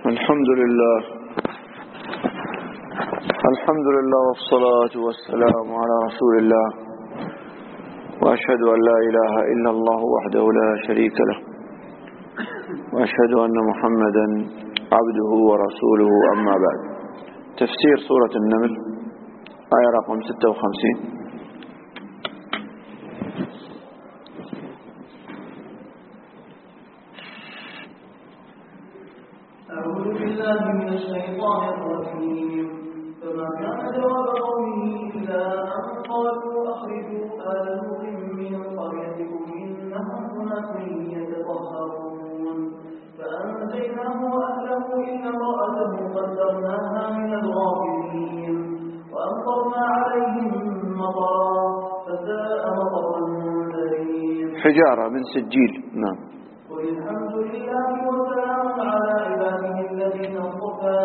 الحمد لله والصلاة والسلام على رسول الله، وأشهد أن لا إله إلا الله وحده لا شريك له، وأشهد أن محمدا عبده ورسوله. أما بعد، تفسير سورة النمل آية رقم 56. أعوذ بالله من الشيطان الرجيم. فما كان جواب قومه إلا أن قالوا أخرجوا آل لوط من قريتكم إنهم أناس يتطهرون. فأنجيناه وأهله إلا امرأته قدرناها من الغابرين وأمطرنا عليهم مطرا فساء مطر المنذرين. حجارة من سجيل. نعم. قل الحمد لله وسلام على عباده الذين اصطفى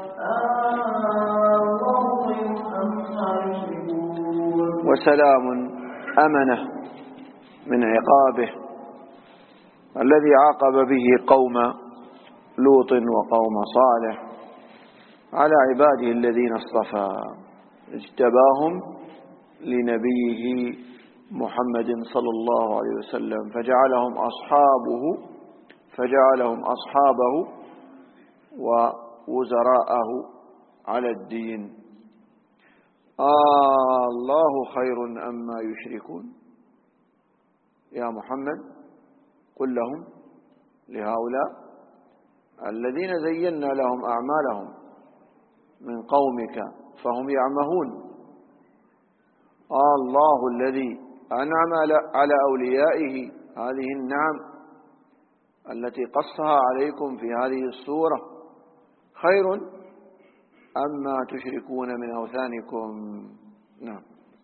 الله خير عما يشركون. وسلام أمنه من عقابه الذي عاقب به قوم لوط وقوم صالح على عباده الذين اصطفى، اجتباهم لنبيه محمد صلى الله عليه وسلم فجعلهم أصحابه ووزراءه على الدين. الله خير أما يشركون. يا محمد قل لهم، لهؤلاء الذين زينا لهم أعمالهم من قومك فهم يعمهون، الله الذي أنعم على أوليائه هذه النعم التي قصها عليكم في هذه السورة خير أما تشركون من أوثانكم. نعم.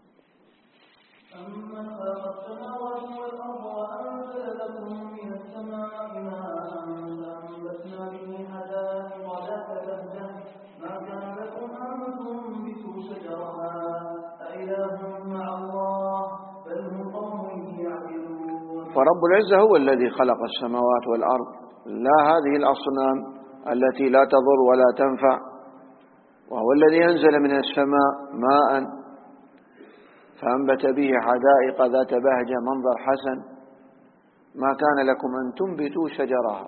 أمن خلق السماوات والأرض وأنزل لكم من السماء ماء فأنبتنا به حدائق ذات بهجة ما كان لكم أن تنبتوا شجرها أإله مع الله بل هم قوم يعدلون. فرب العزة هو الذي خلق السماوات والأرض، لا هذه الأصنام التي لا تضر ولا تنفع، وهو الذي أنزل من السماء ماء فأنبت به حدائق ذات بهجة منظر حسن ما كان لكم أن تنبتوا شجرها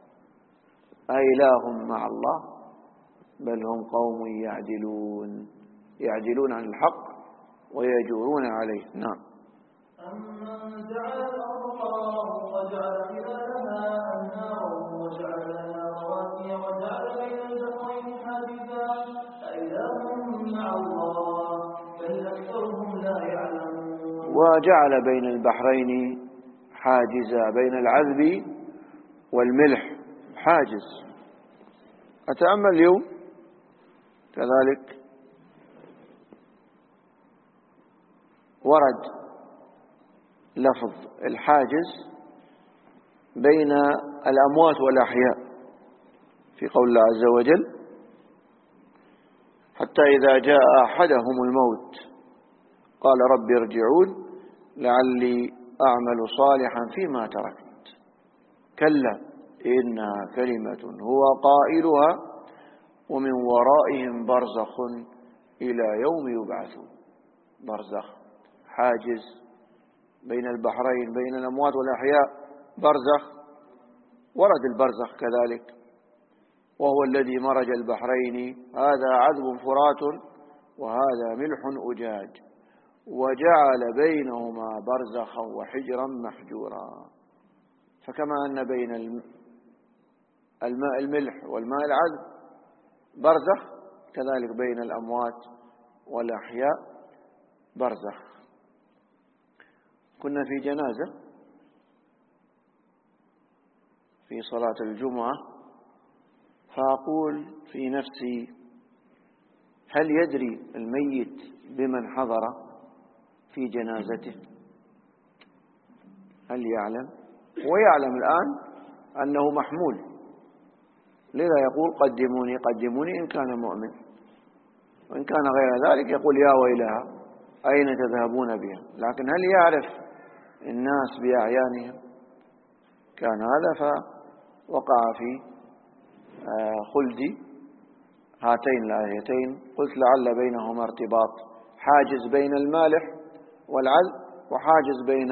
أإله مع الله بل هم قوم يعدلون عن الحق ويجورون عليه. نعم. أمن جعل الأرض قرارا وجعل خلالها أنهارا وجعل لها رواسي وجعل بين البحرين حاجزا أإله مع الله بل أكثرهم لا يعلمون. وجعل بين البحرين حاجزا، بين العذب والملح حاجز. أتأمل اليوم كذلك ورد لفظ الحاجز بين الأموات والأحياء في قول الله عز وجل: حتى إذا جاء أحدهم الموت قال رب ارجعون لعلي أعمل صالحا فيما تركت كلا إنها كلمة هو قائلها ومن ورائهم برزخ إلى يوم يبعثون. برزخ حاجز بين البحرين، بين الأموات والأحياء برزخ. ورد البرزخ كذلك، وهو الذي مرج البحرين هذا عذب فرات وهذا ملح أجاج وجعل بينهما برزخا وحجرا محجورا. فكما أن بين الماء الملح والماء العذب برزخ، كذلك بين الأموات والأحياء برزخ. كنا في جنازة في صلاة الجمعة، فأقول في نفسي: هل يدري الميت بمن حضر في جنازته؟ هل يعلم؟ ويعلم الآن أنه محمول، لذا يقول قدموني قدموني إن كان مؤمن، وإن كان غير ذلك يقول يا ويلها أين تذهبون بها. لكن هل يعرف الناس بأعيانهم؟ كان هذا فوقع في خلدي هاتين الآيتين قلت لعل بينهما ارتباط، حاجز بين المالح والعذب وحاجز بين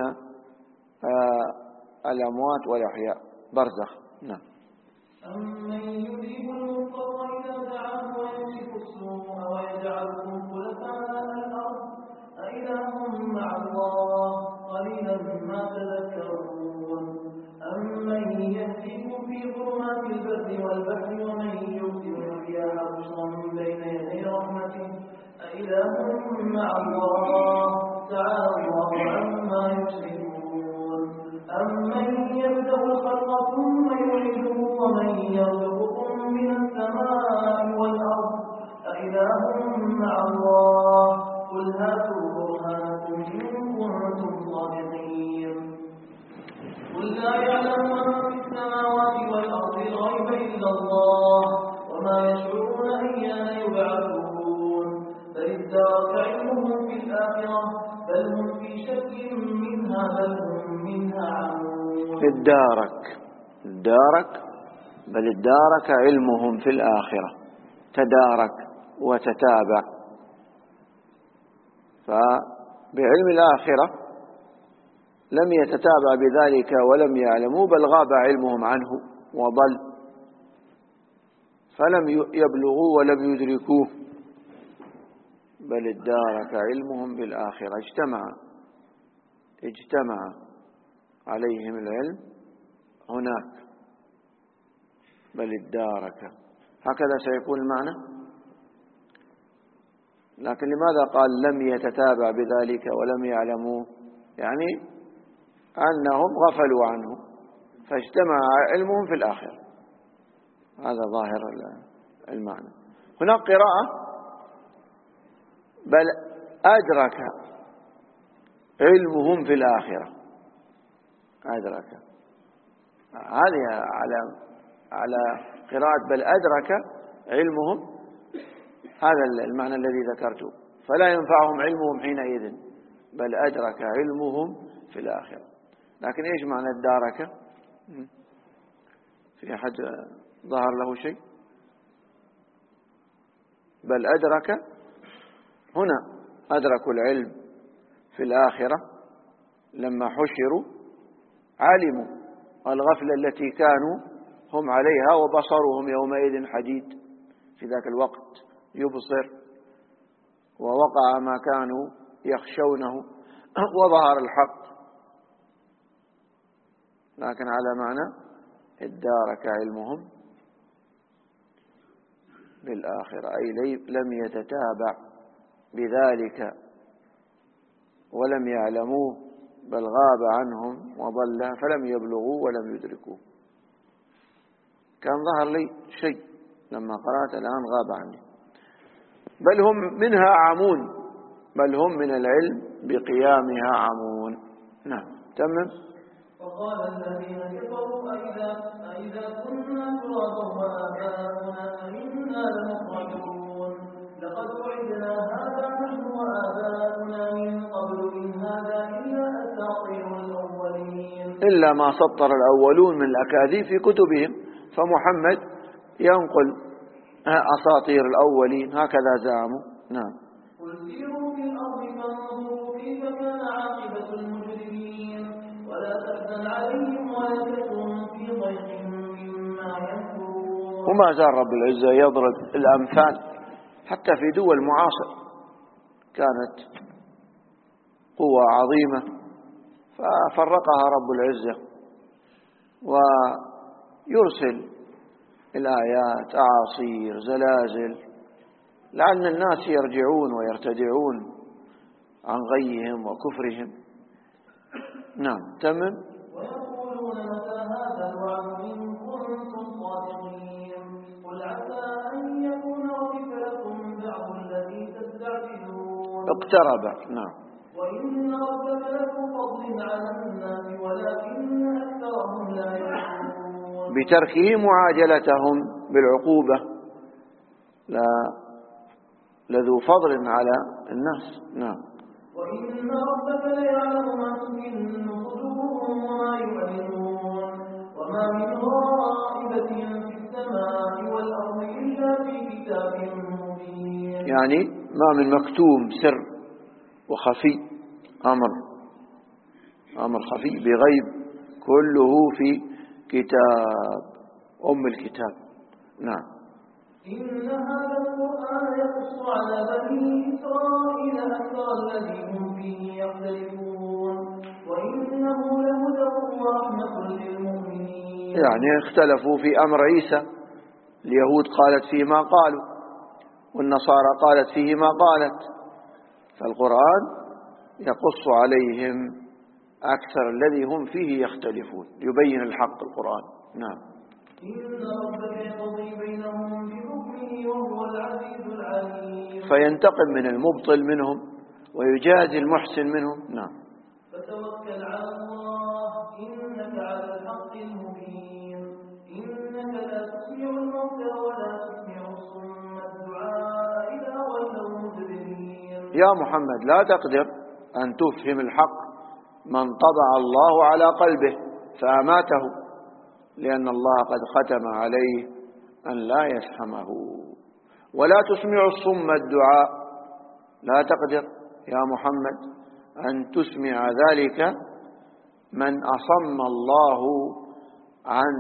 الأموات والأحياء، برزخ. نعم. أمن يجيب المضطر إذا دعاه ويكشف السوء ويجعلكم خلفاء الأرض أإله مع الله قليلا ما تذكرون. أمن يهديكم في ظلمات البر والبحر ومن يرسل الرياح بشرا بين يدي رحمته أإله مع الله تعالى الله عما يشركون. أمن يبدأ الخلق ثم يعيده ومن يرزقكم من السماء والأرض أإله مع الله قل هاتوا برهانكم إن كنتم صادقين. قل لا يعلم من في السماوات والأرض الغيب إلا الله وما يشعرون أيان يبعثون بل ادارك علمهم في الآخرة بل هم في شك منها بل هم منها عمون. ادارك بل ادارك علمهم في الآخرة، تدارك وتتابع. فبعلم الآخرة لم يتتابع بذلك ولم يعلموا، بل غاب علمهم عنه وضل، فلم يبلغوا ولم يدركوه. بل ادارك علمهم بالآخرة، اجتمع عليهم العلم هناك. بل ادارك، هكذا سيكون المعنى. لكن لماذا قال لم يتتابع بذلك ولم يعلموه؟ يعني أنهم غفلوا عنه فاجتمع علمهم في الآخرة، هذا ظاهر المعنى. هناك قراءة بل أدرك علمهم في الآخرة، أدرك، هذه على قراءة بل أدرك علمهم، هذا المعنى الذي ذكرته، فلا ينفعهم علمهم حينئذ، بل أدرك علمهم في الآخرة. لكن إيش معنى ادارك؟ في أحد ظهر له شيء؟ بل أدرك هنا أدركوا العلم في الآخرة لما حشروا، علموا الغفلة التي كانوا هم عليها، وبصرهم يومئذ حديد، في ذاك الوقت يبصر، ووقع ما كانوا يخشونه وظهر الحق. لكن على معنى ادارك علمهم بالآخرة، أي لم يتتابع بذلك ولم يعلموه، بل غاب عنهم وضل، فلم يبلغوا ولم يدركوه. كان ظهر لي شيء لما قرأت، الآن غاب عني. بل هم منها عمون، بل هم من العلم بقيامها عمون. نعم. تمم. وقال الذين كفروا أئذا كنا ترابا وآباؤنا أئنا لمخرجون لقد وعدنا هذا نحن وآباؤنا من قبل إن هذا إلا أساطير الأولين. إلا ما سطر الأولون من الأكاذيب في كتبهم، فمحمد ينقل أساطير الأولين، هكذا زعموا. نعم. قل سيروا في الأرض فانظروا كيف كان عاقبة المجرمين ولا تحزن عليهم ولا تكن في ضيق مما يمكرون. وما زال رب العزة يضرب الأمثال حتى في دول معاصرة كانت قوة عظيمة ففرقها رب العزة، ويرسل الآيات، أعاصير، زلازل، لعل الناس يرجعون ويرتدعون عن غيهم وكفرهم. نعم. تمم. ويقولون متى هذا الوعد إن كنتم صادقين قل عسى أن يكون ردف لكم بعض الذي تستعجلون. اقترب. نعم. وإن ربك لذو فضل على الناس ولكن أكثرهم لا يشكرون. بتركه معاجلتهم بالعقوبة، لذو فضل على الناس. نعم. وإن ربك ليعلم ما تكن صدورهم وما يعلنون وما من غائبة في السماء يعني ما من مكتوم سر وخفي، أمر خفي بغيب، كله في كتاب الكتاب. نعم. إن هذا القرآن يقص على بني إسرائيل أكثر الذي هم فيه يختلفون وإنه لهدى ورحمة للمؤمنين. يعني اختلفوا في أمر عيسى، اليهود قالت فيه ما قالوا، والنصارى قالت فيه ما قالت، فالقرآن يقص عليهم أكثر الذي هم فيه يختلفون، يبين الحق القرآن. نعم. إن ربك يقضي بينهم بحكمه وهو العزيز العليم. فينتقم من المبطل منهم ويجازي المحسن منهم. نعم. فتوكل على الله إنك على الحق المبين. إنك لا تسمع الموتى ولا تسمع الصم الدعاء إذا ولوا مدبرين. يا محمد لا تقدر أن تفهم الحق من طبع الله على قلبه فأماته، لأن الله قد ختم عليه أن لا يفهمه. ولا تسمع الصم الدعاء، لا تقدر يا محمد أن تسمع ذلك من أصم الله عن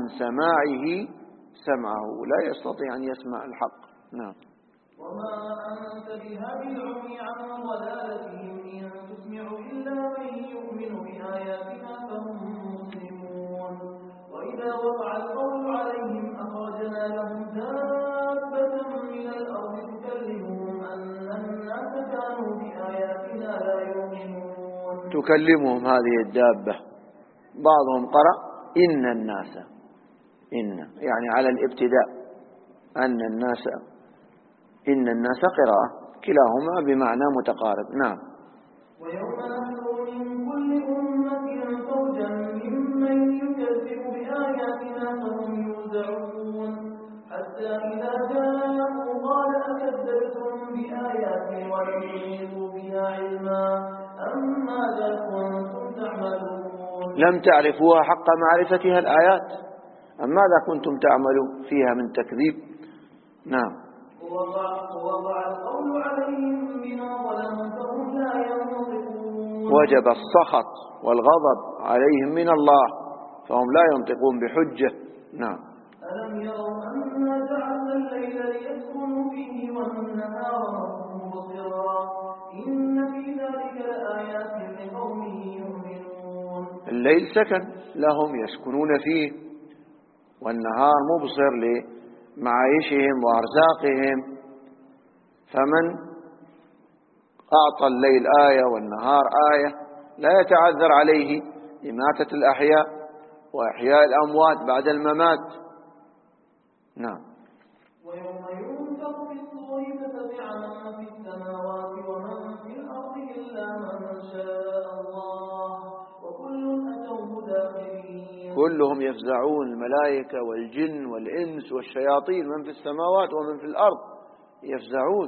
سمعه، لا يستطيع أن يسمع الحق. نعم. وما أنت بهادي العمي عن ضلالتهم إن تسمع إلا من يؤمن بآياتنا فهم مسلمون. وإذا وقع القول عليهم أخرجنا لهم دابة من الأرض تكلمهم أن الناس كانوا بآياتنا لا يؤمنون. تكلمهم هذه الدابة، بعضهم قرأ إن الناس، يعني على الابتداء، إن الناس قراءة، كلاهما بمعنى متقارب. نعم. ويوم نحشر من كل أمة فوجا ممن يكذب بآياتنا فهم يوزعون حتى إذا جاءوا قال أكذبتم بآياتي ولم تحيطوا بها علما أم ماذا كنتم تعملون. لم تعرفوها حق معرفتها الآيات، أم ماذا كنتم تعملون فيها من تكذيب. نعم. ووقع القول عليهم بما ظلموا فهم لا ينطقون. وجب السخط والغضب عليهم من الله فهم لا ينطقون بحجة. نعم. ألم يروا أنا جعلنا الليل ليسكنوا فيه والنهار مبصرا إن في ذلك لآيات لقوم يؤمنون. الليل سكن لهم يسكنون فيه، والنهار مبصر لمعايشهم وأرزاقهم، فمن أعطى الليل آية والنهار آية لا يتعذر عليه إماتة الأحياء وإحياء الأموات بعد الممات. نعم. ويوم ينفخ في الصور ففزع من في السماوات ومن في الأرض إلا من شاء الله وكل أتوه داخلين. كلهم يفزعون، الملائكة والجن والإنس والشياطين، من في السماوات ومن في الأرض يفزعون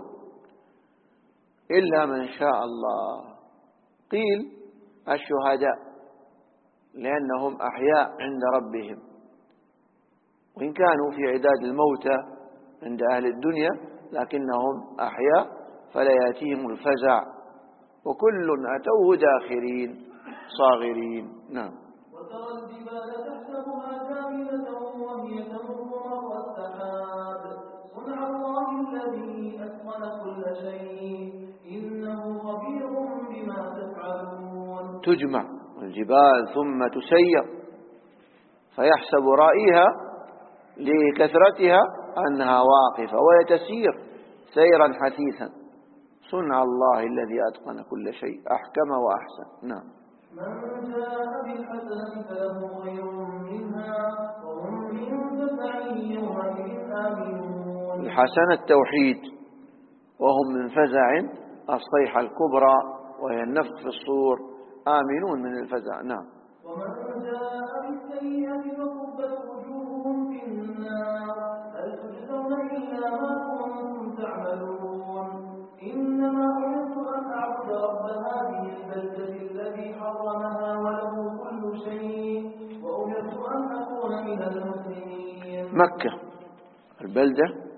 إلا من شاء الله. قيل الشهداء لأنهم أحياء عند ربهم، وإن كانوا في عداد الموتى عند أهل الدنيا لكنهم أحياء فلا يأتيهم الفزع، وكل أتوه داخرين صاغرين. نعم. وترى الجبال تحسبها جامدة وهي تمر مر السحاب صنع الله الذي أتقن كل شيء إنه خبير بما تفعلون. تجمع الجبال ثم تسير فيحسب رائيها لكثرتها أنها واقفة وهي تسير سيرا حثيثا. صنع الله الذي أتقن كل شيء أحكم وأحسن. نعم. من جاء بالحسنة فله خير منها وهم من فزع يومئذ آمنون. الحسنة التوحيد، وهم من فزع الصيحة الكبرى وهي النفخ في الصور آمنون من الفزع. نعم. ومن جاء بالسيئة فكبت وجوههم في النار هل تجزون إلا ما كنتم تعملون. إنما أمرت أن أعبد رب هذه البلدة الذي حرمها وله كل شيء وأمرت أن أكون من المسلمين. مكة البلدة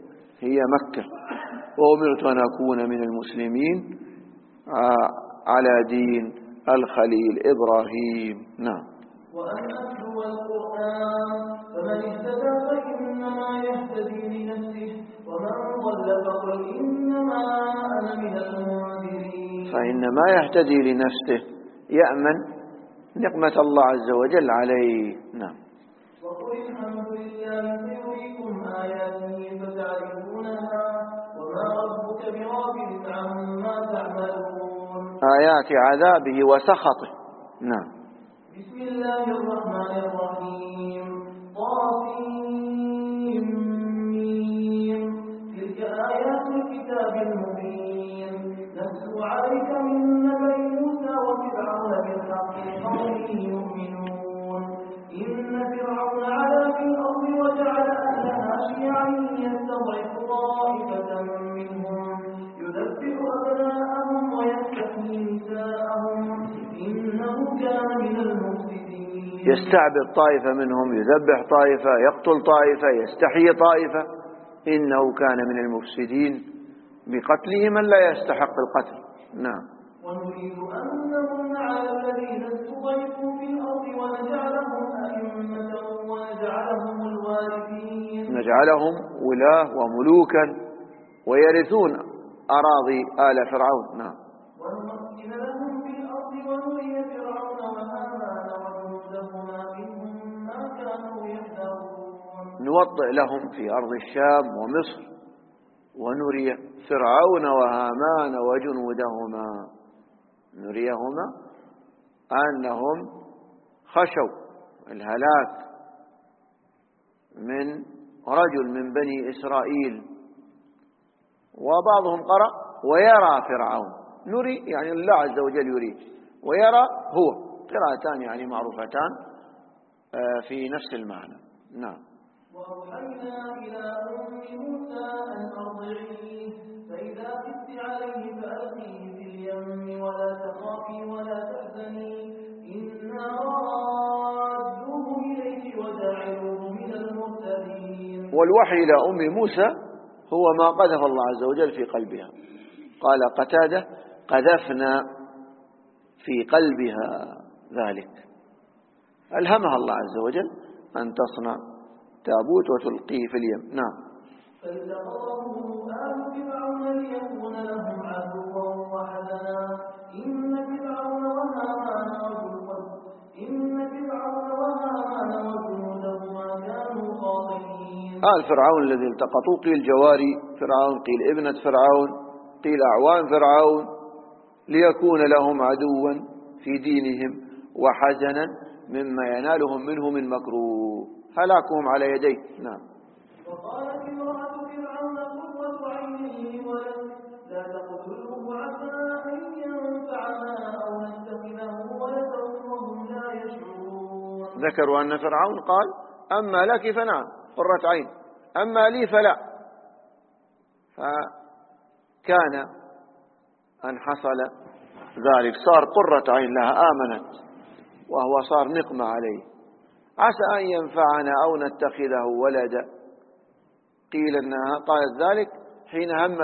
هي مكة، وأمرت أن أكون من المسلمين على دين الخليل إبراهيم. نعم. وأن أتلو القرآن فمن اهتدى فإنما يهتدي لنفسه ومن ضل فقل إنما أنا من المنذرين. فإنما يهتدي لنفسه، يأمن نقمة الله عز وجل عليه. نعم. وقل الحمد لله سيريكم آياته فتعرفونها وما ربك بغافل عما تعملون. آيات عذابه وسخطه. نعم. بسم الله الرحمن الرحيم. طاسيم. تلك آيات الكتاب المبين نتلو عليك من نبأ موسى وفرعون بالحق لقوم يؤمنون. إن فرعون علا في الأرض وجعل أهلها شيعا يستضعف طائفة منهم يذبح أبناءهم ويستحيي نساءهم إنه كان من المفسدين. يستعبد طائفة منهم، يذبح طائفة، يقتل طائفة، يستحيي طائفة، إنه كان من المفسدين بقتله من لا يستحق القتل. نعم. ونريد أن نمن على الذين استضعفوا في الأرض ونجعلهم أئمة ونجعلهم الوارثين. نجعلهم ولاة وملوكا ويرثون أراضي آل فرعون. نعم. ونمكن لهم في الأرض ونري فرعون وهامان وجنودهما منهم ما كانوا يحذرون. نوطئ لهم في أرض الشام ومصر، ونري فرعون وهامان وجنودهما، نريهما أنهم خشوا الهلاك من رجل من بني إسرائيل، وبعضهم قرأ ويرى فرعون، نري يعني الله عز وجل يريد، ويرى هو، قراءتان يعني معروفتان في نفس المعنى. نعم. وأوحينا إلى أم موسى أن أرضعيه فإذا خفت عليه فألقيه في اليم ولا تخافي ولا تحزني إنا رادوه إليك وجاعلوه من المرسلين. والوحي إلى أم موسى هو ما قذف الله عز وجل في قلبها. قال قتادة: قذفنا في قلبها ذلك، ألهمها الله عز وجل أن تصنع تابوت وتلقيه في اليم. نعم. فالتقطه آل فرعون ليكون لهم عدوا وحزنا إن فرعون وهامان وجنودهما كانوا خاطئين. آل فرعون الذي التقطوا قيل جواري فرعون، قيل ابنة فرعون، قيل أعوان فرعون، ليكون لهم عدوا في دينهم وحزنا مما ينالهم منه من مكروه، هلاكهم على يديه. نعم. وقالت امرأة فرعون قرة عين لي ولد لا تقتلوه عسى أن ينفعنا أو نتخذه ولدا وهم لا يشعرون. ذكروا أن فرعون قال: أما لك فنعم قرة عين، أما لي فلا. فكان أن حصل ذلك صار قرة عين لها، آمنت، وهو صار نقمة عليه، عسى أن ينفعنا أو نتخذه ولدا. قيل أنها قالت ذلك حين هم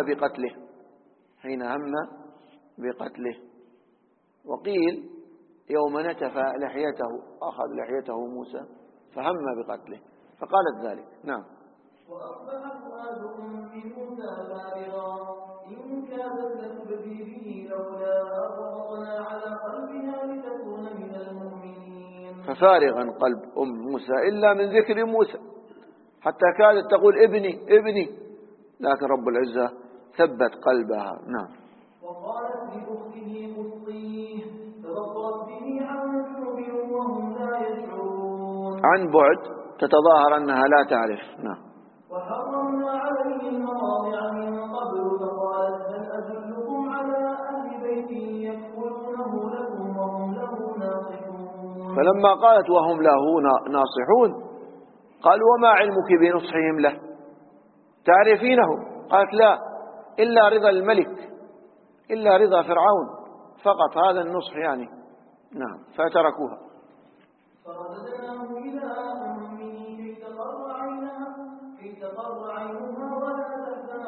بقتله، وقيل يوم نتف لحيته، أخذ لحيته موسى فهم بقتله فقالت ذلك. نعم. وأصبح فؤاد أم موسى فارغا إن كادت لتبدي به لولا أربطنا على قلبها لتكون من المؤمنين. ففارغا قلب أم موسى إلا من ذكر موسى، حتى كادت تقول ابني، لكن رب العزة ثبت قلبها. نعم. وقالت لأخته قصيه فبصرت به عن جنوب وهم لا يشعرون، عن بعد تتظاهر أنها لا تعرف. نعم. وحرمنا عليه المراضع من قبل فقالت هل أدلكم على أهل بيت يكفلونه لكم وهم له ناصحون. فلما قالت وهم له ناصحون قالوا: وما علمك بنصحهم له؟ تعرفينه؟ قالت: لا، إلا رضا الملك، إلا رضا فرعون فقط، هذا النصح يعني. نعم. فتركوها. فرددناه إلى أمه كي تقر عينها ولا تحزن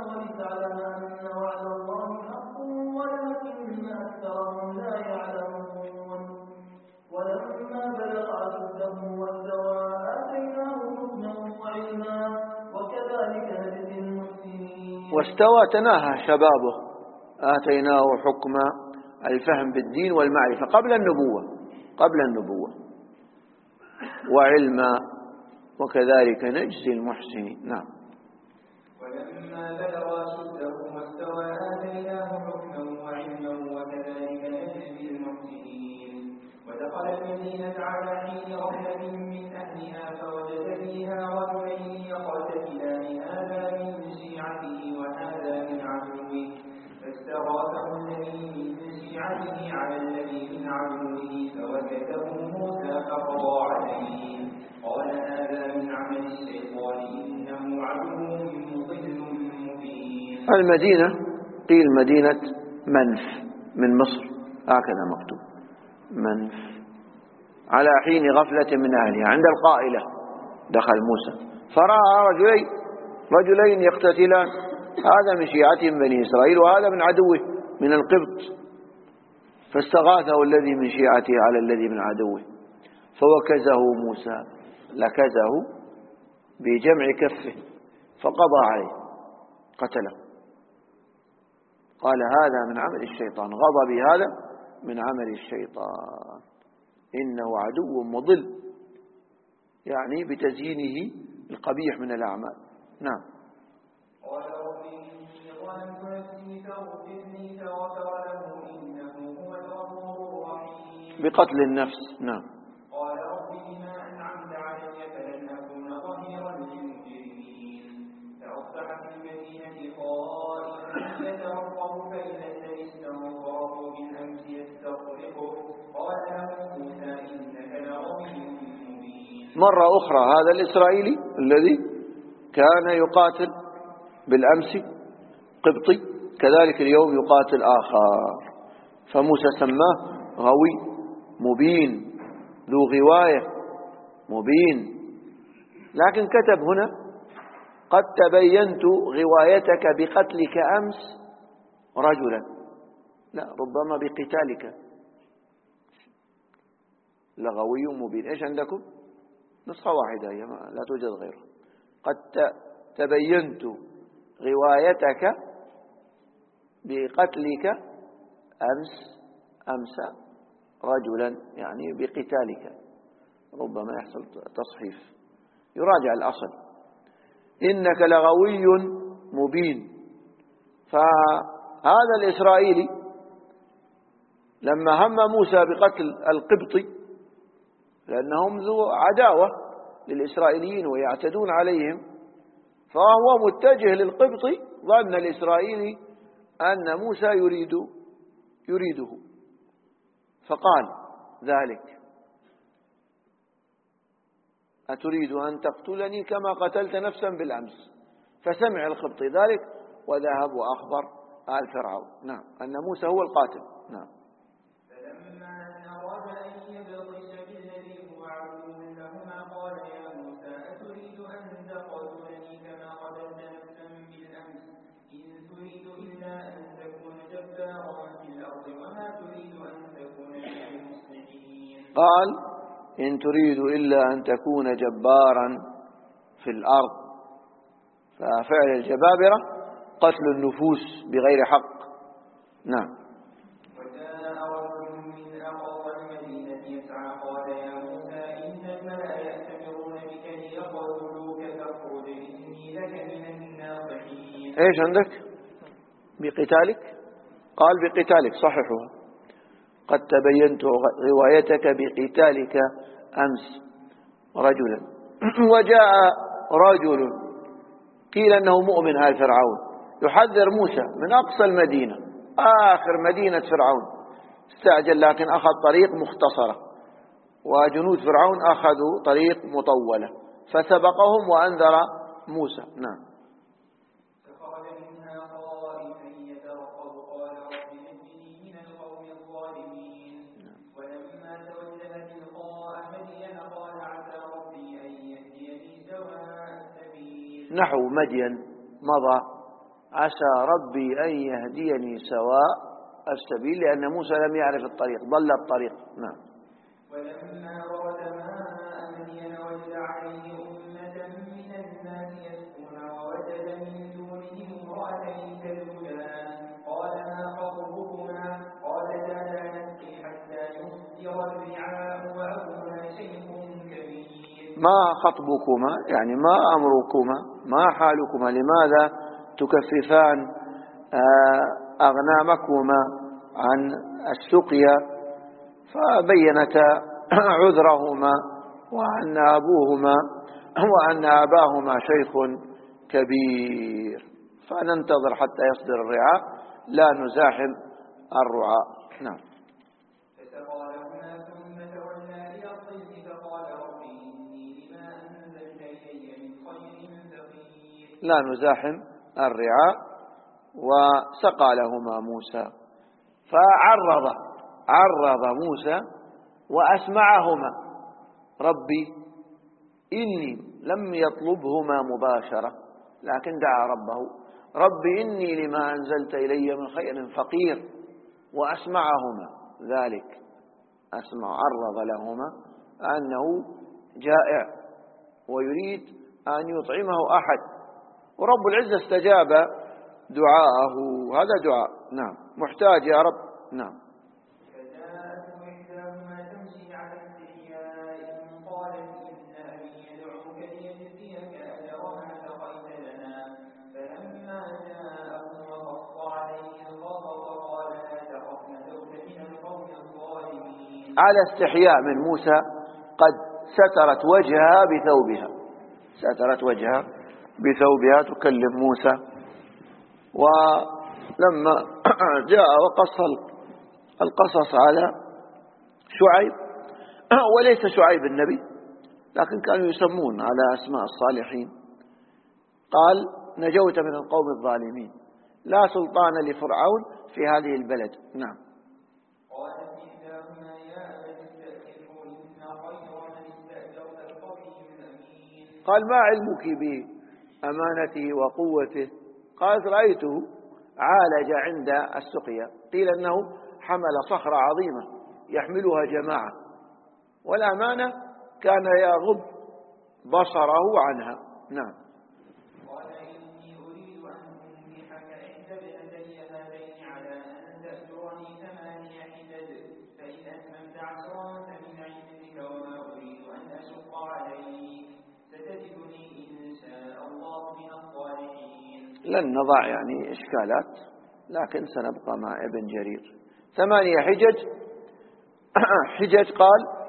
واستوى تناهى شبابه، آتيناه حكم الفهم بالدين والمعرفة قبل النبوة وعلما، وكذلك نجزي المحسنين. نعم. ولما بلغ أشده واستوى آتيناه حكما وعلما وكذلك نجزي المحسنين. ودخل المدينة على حين غفلة من أهلها فوجد فيها رجلين يقتتلان هذا من شيعته وهذا من عدوه فاستغاثه الذي من شيعته على الذي من عدوه فوكزه موسى فقضى عليه قال هذا من عمل الشيطان إنه عدو مضل مبين. المدينة قيل مدينة منف من مصر، هكذا مكتوب منف، على حين غفلة من أهلها عند القائلة دخل موسى فرأى رجلين يقتتلان، هذا من شيعته من بني إسرائيل وهذا من عدوه من القبط، فاستغاثه الذي من شيعته على الذي من عدوه فوكزه موسى، لكزه بجمع كفه فقضى عليه قتله، قال هذا من عمل الشيطان، غضبي هذا من عمل الشيطان إنه عدو مضل، يعني بتزيينه القبيح من الأعمال. نعم. قال رب إني ظلمت نفسي فاغفرني فغفر له إنه هو الغفور الرحيم. بقتل النفس. نعم. قال رب بما أنعمت علي فلن أكون ظهيرا للمجرمين. فأصبح في المدينة خائفا يترقب فإذا الذي استنصره بالأمس يستغرقه قال له موسى إنك لغوي مبين. مرة أخرى هذا الإسرائيلي الذي كان يقاتل بالأمس قبطي كذلك اليوم يقاتل آخر، فموسى سماه غوي مبين ذو غواية مبين، لكن كتب هنا قد تبينت غوايتك بقتلك أمس رجلا، لا ربما بقتالك لغوي مبين. إيش عندكم؟ نسخة واحدة هي لا توجد غيرها. قد تبينت غوايتك بقتلك أمس رجلا، يعني بقتالك، ربما يحصل تصحيف، يراجع الأصل إنك لغوي مبين. فهذا الإسرائيلي لما هم موسى بقتل القبطي لأنهم ذو عداوة للإسرائيليين ويعتدون عليهم، فهو متجه للقبطي، ظن الإسرائيلي أن موسى يريده فقال ذلك أتريد أن تقتلني كما قتلت نفسا بالأمس، فسمع القبطي ذلك وذهب وأخبر آل فرعون نعم أن موسى هو القاتل. نعم. فلما أن أراد أن يبطش بالذي هو عدو لهما قال يا موسى أتريد أن تقتلني كما قتلت نفسا بالأمس إن تريد إلا أن تكون جبارا في الأرض وما تريد أن تكون من المصلحين. قال إن تريد إلا أن تكون جبارا في الأرض، ففعل الجبابرة قتل النفوس بغير حق. نعم. وجاء رجل من أقصى المدينة يسعى قال يا موسى إن الملأ يأتمرون بك ليقتلوك فاخرج إني لك من الناصحين. إيش عندك؟ بقتالك؟ قال بقتالك صححه. قد تبينت روايتك بقتالك أمس رجلا. وجاء رجل قيل أنه مؤمن آل فرعون يحذر موسى من أقصى المدينة آخر مدينة فرعون، استعجل لكن أخذ طريق مختصرة وجنود فرعون أخذوا طريق مطولة فسبقهم وأنذر موسى. نعم. فخرج منها خائفا يترقب قال رب نجني من القوم الظالمين. ولما توجه تلقاء مدين قال عسى ربي أن يهديني سواء السبيل. نحو مدين مضى عسى ربي أن يهديني سواء السبيل، لأن موسى لم يعرف الطريق ضل الطريق. نعم. ولما ورد ماء مدين وجد عليه أمة من الناس يسكون ووجد من دونهم امرأتين ما خطبكما يعني ما أمركما ما حالكما لماذا تكففان أغنامكما عن السقيا فبينتا عذرهما وأن أبوهما وأن أباهما شيخ كبير فننتظر حتى يصدر الرعاء لا نزاحم الرعاء. نعم. فسقى لهما ثم تولى إلى الظل فقال رب إني لما أنزلت إلي من خير فقير. لا نزاحم الرعاء. وسقى لهما موسى عرض موسى وأسمعهما ربي إني لم يطلبهما مباشرة لكن دعا ربه ربي إني لما أنزلت إلي من خير فقير وأسمعهما ذلك عرض لهما أنه جائع ويريد أن يطعمه أحد ورب العزة استجاب دعاءه. هذا دعاء. نعم. محتاج يا رب. نعم. فجاءته إحداهما تمشي على استحياء قالت إن أبي يدعوك ليجزيك أجر ما سقيت لنا فلما جاءه وقص عليه القصص قال لا تخف نجوت من القوم الظالمين. على استحياء من موسى قد سترت وجهها بثوبها تكلم موسى. ولما جاء وقص القصص على شعيب وليس شعيب النبي لكن كانوا يسمون على أسماء الصالحين قال نجوت من القوم الظالمين لا سلطان لفرعون في هذه البلد. نعم. قالت إحداهما يا أبت استأجره إن خير من استأجرت القوي الأمين. قال ما علمك بأمانته وقوته قالت رأيته عالج عند السقيا قيل أنه حمل صخرة عظيمة يحملها جماعة والأمانة كان يغض بصره عنها. نعم. قال إني أريد أن أنكحك إحدى ابنتي هاتين على أن تأجرني 8 حجج فإن أتممت 10 فمن عندك وما أريد أن أشق عليك ستجدني إن شاء الله من الصالحين. لن نضع يعني إشكالات لكن سنبقى مع ابن جرير. 8 حجج قال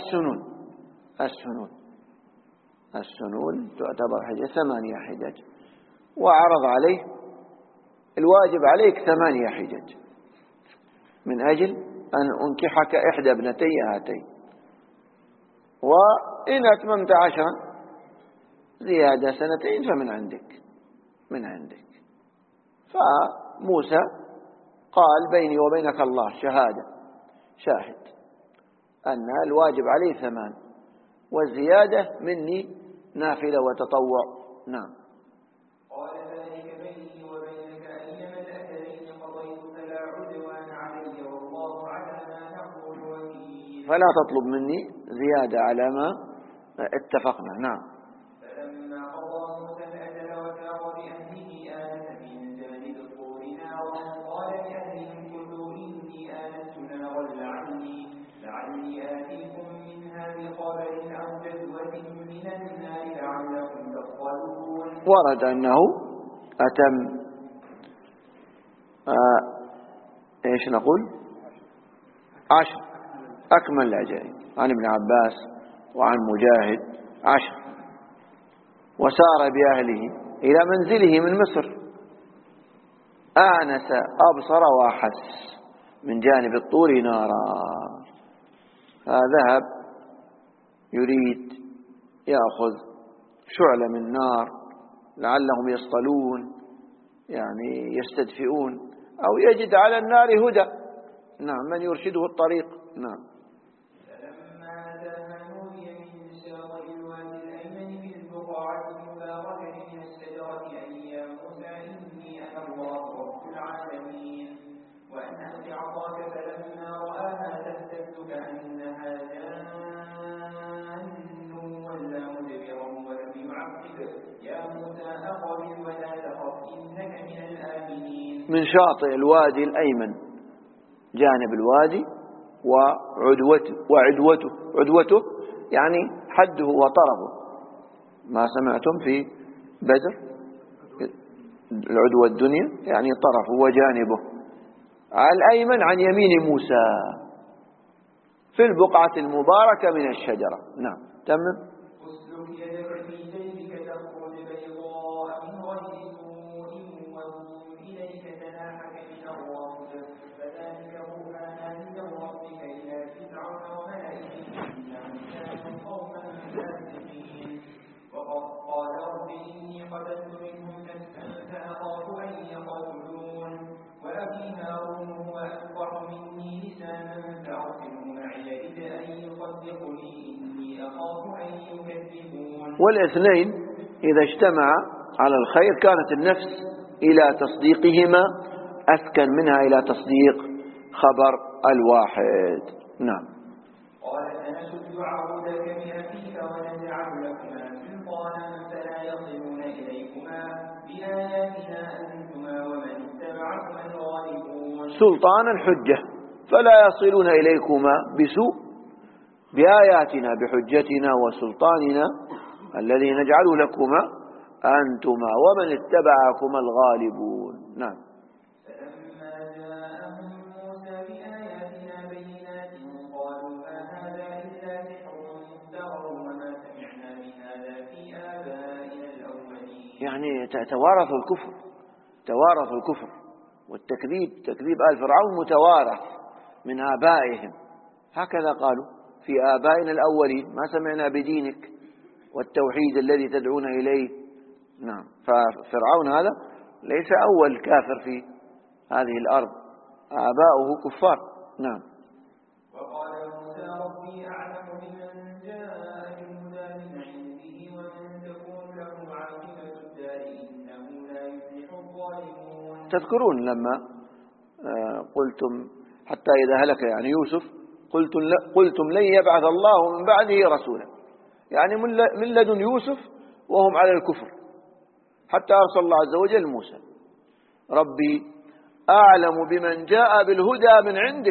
السنون تعتبر حجج 8 حجج وعرض عليه الواجب عليك 8 حجج من أجل أن أنكحك إحدى ابنتي هاتين وإن أتممت 10 زيادة 2 فمن عندك. فموسى قال بيني وبينك الله شاهد أن الواجب عليه 8 والزيادة مني نافلة وتطوع. نعم. قال ذلك بيني وبينك أيما الأجلين قضيت فلا عدوان علي والله على ما نقول وكيل. فلا تطلب مني زيادة على ما اتفقنا. نعم. فلما قضى موسى الأجل وسار بأهله آنس من جانب الطور نارا قال لأهلهم كلوا إني آنست نارا لعلي آتيكم منها بخبر أو جذوة من النار لعلكم تصطلون. ورد أنه أتم إيش نقول 10 أكمل العجائب عن ابن عباس وعن مجاهد 10 وسار بأهله إلى منزله من مصر آنس أبصر وأحس من جانب الطور نارا فذهب يريد يأخذ شعلة من نار لعلهم يصطلون يعني يستدفئون أو يجد على النار هدى. نعم. من يرشده الطريق. نعم. فلما أتاها نودي من شاطئ الوادي الأيمن في البقعة المباركة من الشجرة أن يا موسى إني أنا الله رب العالمين وأن ألق عصاك فلما رآها تهتز كأنها جان ولا مدبرا ولم يعقب يا موسى أقبل ولا تخف إنك من الآمنين. من شاطئ الوادي الأيمن جانب الوادي وعدوته يعني حده وطرفه. ما سمعتم في بدر العدو الدنيا يعني طرفه وجانبه على الأيمن عن يمين موسى في البقعة المباركة من الشجرة. نعم تمام. اسلك يدك في جيبك تخرج بيضاء من غير سوء واضم إليك جناحك من الرهب فذلك برهانان من ربك إلى فرعون وملئه إنهم كانوا قوما فاسقين. وقال رب إني قتلت منهم نفسا فأخاف أن يقتلون وأبي هارون هو أفصح مني لسانا فأرسله معي إذ أن يصدقني إني أخاف أن يكذبون. والاثنين إذا اجتمعا على الخير كانت النفس إلى تصديقهما أسكن منها إلى تصديق خبر الواحد. نعم. قال سنشد عضدك بأخيك ونجعل لكما سلطانا فلا يصلون إليكما بآياتنا أنتما ومن اتبعكما الغالبون. سلطان الحجة فلا يصلون إليكما بسوء بآياتنا بحجتنا وسلطاننا الذي نجعل لكما أنتما ومن اتبعكما الغالبون. نعم. فلما جاءهم موسى بآياتنا بينات قالوا ما هذا إلا سحر مفترى وما سمعنا بهذا في آبائنا الأولين. يعني توارثوا الكفر والتكذيب. تكذيب آل فرعون متوارث من آبائهم، هكذا قالوا في آبائنا الأولين ما سمعنا بدينك والتوحيد الذي تدعون إليه. نعم. ففرعون هذا ليس أول كافر في هذه الأرض، آباؤه كفار. نعم. وقال موسى ربي أعلم بمن جاء بالهدى من عنده ومن تكون له عاقبة الدار إنه لا يفلح الظالمون. تذكرون لما قلتم حتى إذا هلك يعني يوسف قلتم لن يبعث الله من بعده رسولا، يعني من لدن يوسف وهم على الكفر، حتى أرسل الله عز وجل موسى ربي أعلم بمن جاء بالهدى من عنده.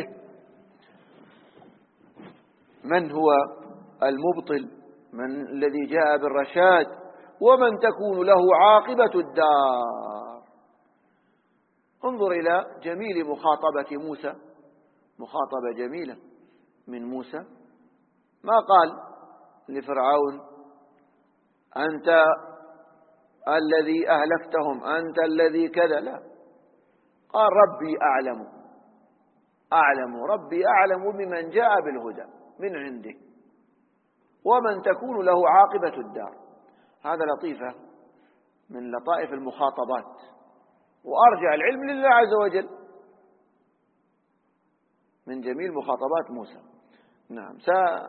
من هو المبطل؟ من الذي جاء بالرشاد؟ ومن تكون له عاقبة الدار. انظر إلى جميل مخاطبة موسى، مخاطبة جميلة من موسى. ما قال لفرعون أنت الذي أهلكتهم، أنت الذي كذا، لا، قال ربي ربي أعلم بمن جاء بالهدى من عنده ومن تكون له عاقبة الدار. هذا لطيفة من لطائف المخاطبات، وأرجع العلم لله عز وجل من جميل مخاطبات موسى. نعم.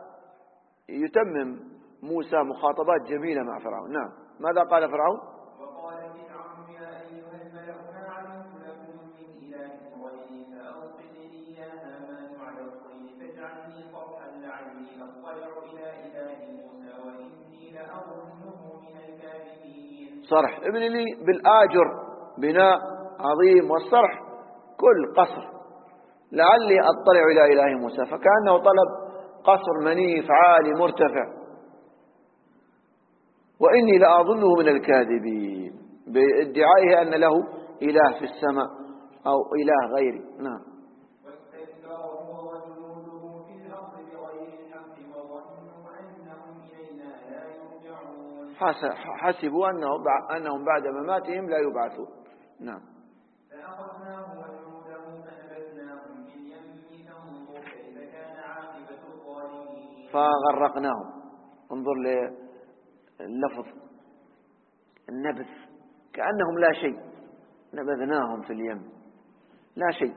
سيتمم موسى مخاطبات جميلة مع فرعون. نعم. ماذا قال فرعون؟ وقال فرعون يا أيها الملأ ما علمت لكم من إله غيري فأوقد لي يا هامان على الطين فاجعلني صرحا لعلي أطلع إلى إله موسى وإني لأظنه من الكاذبين. صرح ابن لي بالآجر بناء عظيم، والصرح كل قصر، لعلي أطلع إلى إله موسى، فكأنه طلب قصر منيف عالي مرتفع. وإني لأظنه من الكاذبين، بادعائه أن له إله في السماء أو إله غيري. نعم. واستكبر هو وجنوده في الأرض بغير الحق وظنوا أنهم إلينا لا يرجعون. حسبوا أنهم بعد مماتهم لا يبعثون. نعم. فأخذناه وجنوده فنبذناهم في اليم فانظر كيف كان عاقبة الظالمين. فغرقناهم. انظر للفظ النبذ، كأنهم لا شيء، نبذناهم في اليم لا شيء.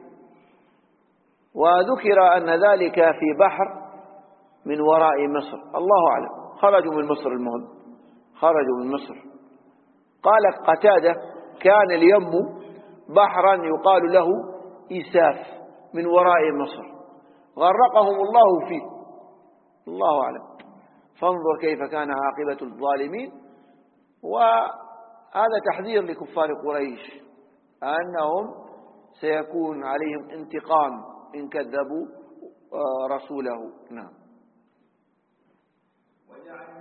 وذكر أن ذلك في بحر من وراء مصر، الله أعلم، خرجوا من مصر. المهم خرجوا من مصر. قال قتادة كان اليم بحرا يقال له إساف من وراء مصر، غرقهم الله فيه، الله أعلم. فانظر كيف كان عاقبة الظالمين. وهذا تحذير لكفار قريش أنهم سيكون عليهم انتقام إن كذبوا رسوله. نعم. وجعلنا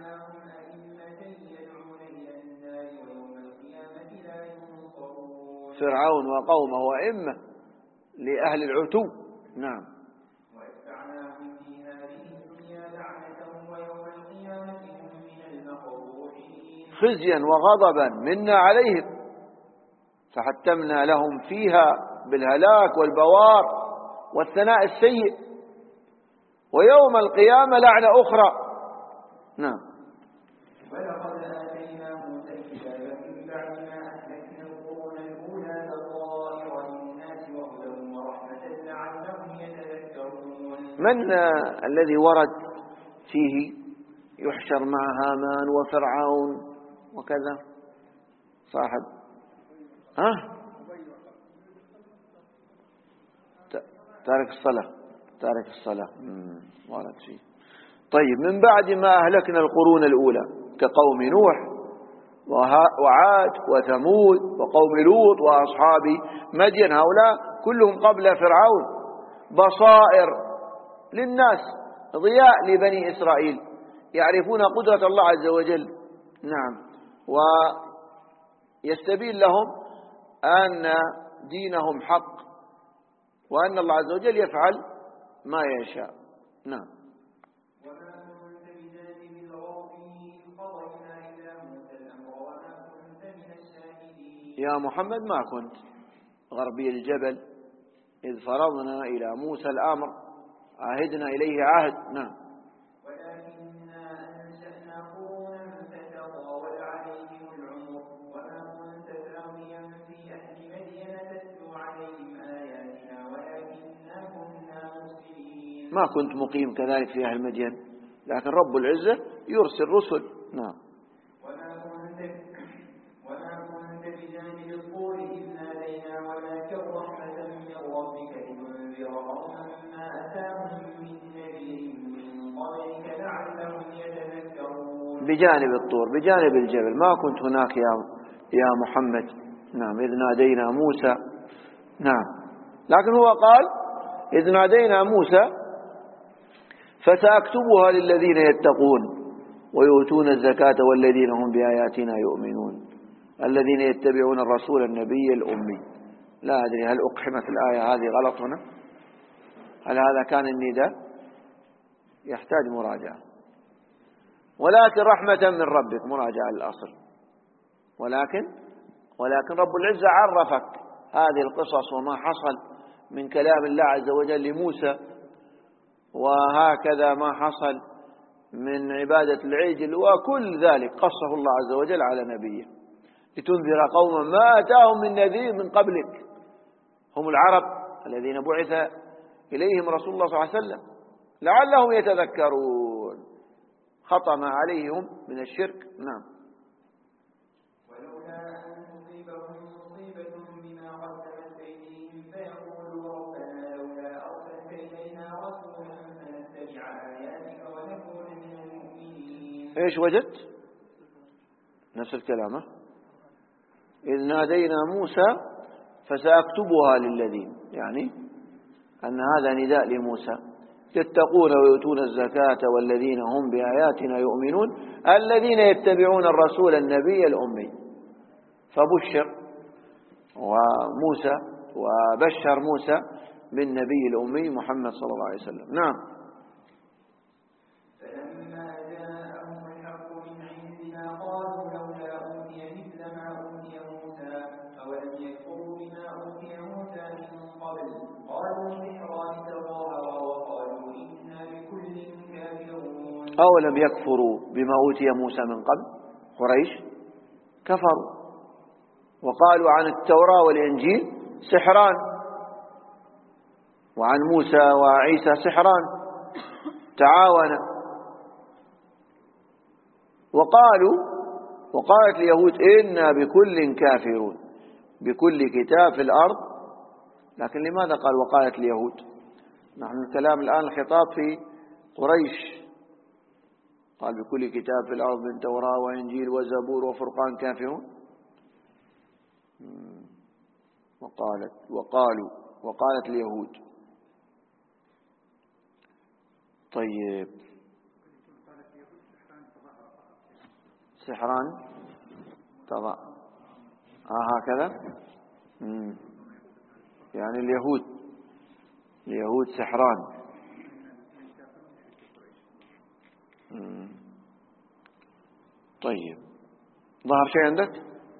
فرعون وقومه وإمة لأهل العتو. نعم. واتبعناهم في هذه الدنيا لعنة ويوم القيامة هم من المقبوحين. خزيا وغضبا منا عليهم فحتمنا لهم فيها بالهلاك والبوار والثناء السيء، ويوم القيامة لعنة أخرى. نعم. ولقد آتينا موسى الكتاب من بعد ما أهلكنا القرون الأولى بصائر للناس وهدى ورحمة لعلهم يتذكرون. من الذي ورد فيه يحشر مع هامان وفرعون وكذا؟ صاحب تارك الصلاة ورد فيه. طيب، من بعد ما أهلكنا القرون الأولى كقوم نوح وعاد وثمود وقوم لوط وأصحاب مدين، هؤلاء كلهم قبل فرعون، بصائر للناس، ضياء لبني إسرائيل، يعرفون قدرة الله عز وجل. نعم. ويستبين لهم أن دينهم حق وأن الله عز وجل يفعل ما يشاء. نعم. وما كنت بجانب الغربي إذ قضينا إلى موسى الأمر وما كنت من الشاهدين. يا محمد ما كنت غربي الجبل إذ فرضنا إلى موسى الأمر عهدنا إليه عهد. نعم. ولكننا أنشأنا قرونا فتطاول عليهم العمر وما كنت ثاويا في أهل مدين تتلو عليهم آياتنا ولكننا كنا مرسلين. ما كنت مقيم كذلك في أهل مدين، لكن رب العزة يرسل رسل. نعم. وما كنت بجانب الطور إذ نادينا ولكن رحمة من ربك لتنذر قوما ما أتاهم من نذير من قبلك لعلهم يتذكرون. بجانب الطور، بجانب الجبل، ما كنت هناك يا محمد. نعم. إذ نادينا موسى. نعم. لكن هو قال إذ نادينا موسى فسأكتبها للذين يتقون ويؤتون الزكاة والذين هم بآياتنا يؤمنون الذين يتبعون الرسول النبي الأمي. لا أدري هل أقحمت الآية هذه غلط هنا؟ هل هذا كان النداء؟ يحتاج مراجعة. ولكن رحمة من ربك، مراجعة للأصل. ولكن رب العزة عرفك هذه القصص وما حصل من كلام الله عز وجل لموسى، وهكذا ما حصل من عبادة العجل، وكل ذلك قصه الله عز وجل على نبيه لتنذر قوما ما أتاهم من نذير من قبلك، هم العرب الذين بعث إليهم رسول الله صلى الله عليه وسلم لعلهم يتذكرون، خطأ ما عليهم من الشرك. نعم. ولولا أن تصيبهم مصيبة بما قدمت أيديهم فيقولوا ربنا لولا أرسلت إلينا رسولا فنتبع آياتك ونكون من المؤمنين. إيش وجدت؟ نفس الكلام. إذ نادينا موسى فسأكتبها للذين، يعني أن هذا نداء لموسى، يتقون ويؤتون الزكاة والذين هم بآياتنا يؤمنون الذين يتبعون الرسول النبي الأمي. فبشر وموسى وبشر موسى بالنبي الأمي محمد صلى الله عليه وسلم. نعم. فلما جاءهم الحق من عندنا قالوا لولا أوتي مثل ما أوتي موسى أولم يكفروا بما أوتي موسى من قبل قالوا سحران تظاهرا وقالوا إنا بكل كافرون. أولم يكفروا بما أوتي موسى من قبل؟ قريش كفروا وقالوا عن التوراة والإنجيل سحران، وعن موسى وعيسى سحران تعاونا. وقالت اليهود إنا بكل كافرون، بكل كتاب في الأرض. لكن لماذا قال وقالت اليهود؟ نحن الكلام الآن الخطاب في قريش، قال بكل كتاب في الأرض من توراة وإنجيل وزبور وفرقان كافرون. وقالت اليهود. طيب، سحران هكذا. يعني اليهود سحران. طيب، ظهر شيء عندك؟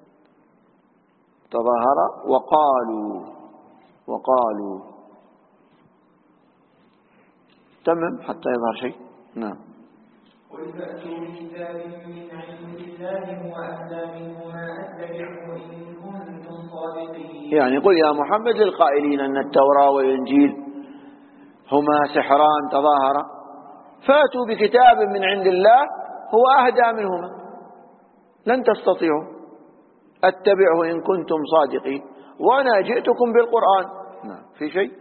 تظاهر وقالوا تمم حتى يظهر شيء. نعم. قل فأتوا بكتاب من عند الله هو أهدى منه ما أتبعه إن كنتم صادقين. يعني قل يا محمد للقائلين أن التوراة والإنجيل هما سحران تظاهرا، فأتوا بكتاب من عند الله هو أهدى منهما، لن تستطيعوا أتبعه إن كنتم صادقين، وأنا جئتكم بالقرآن. نعم. في شيء؟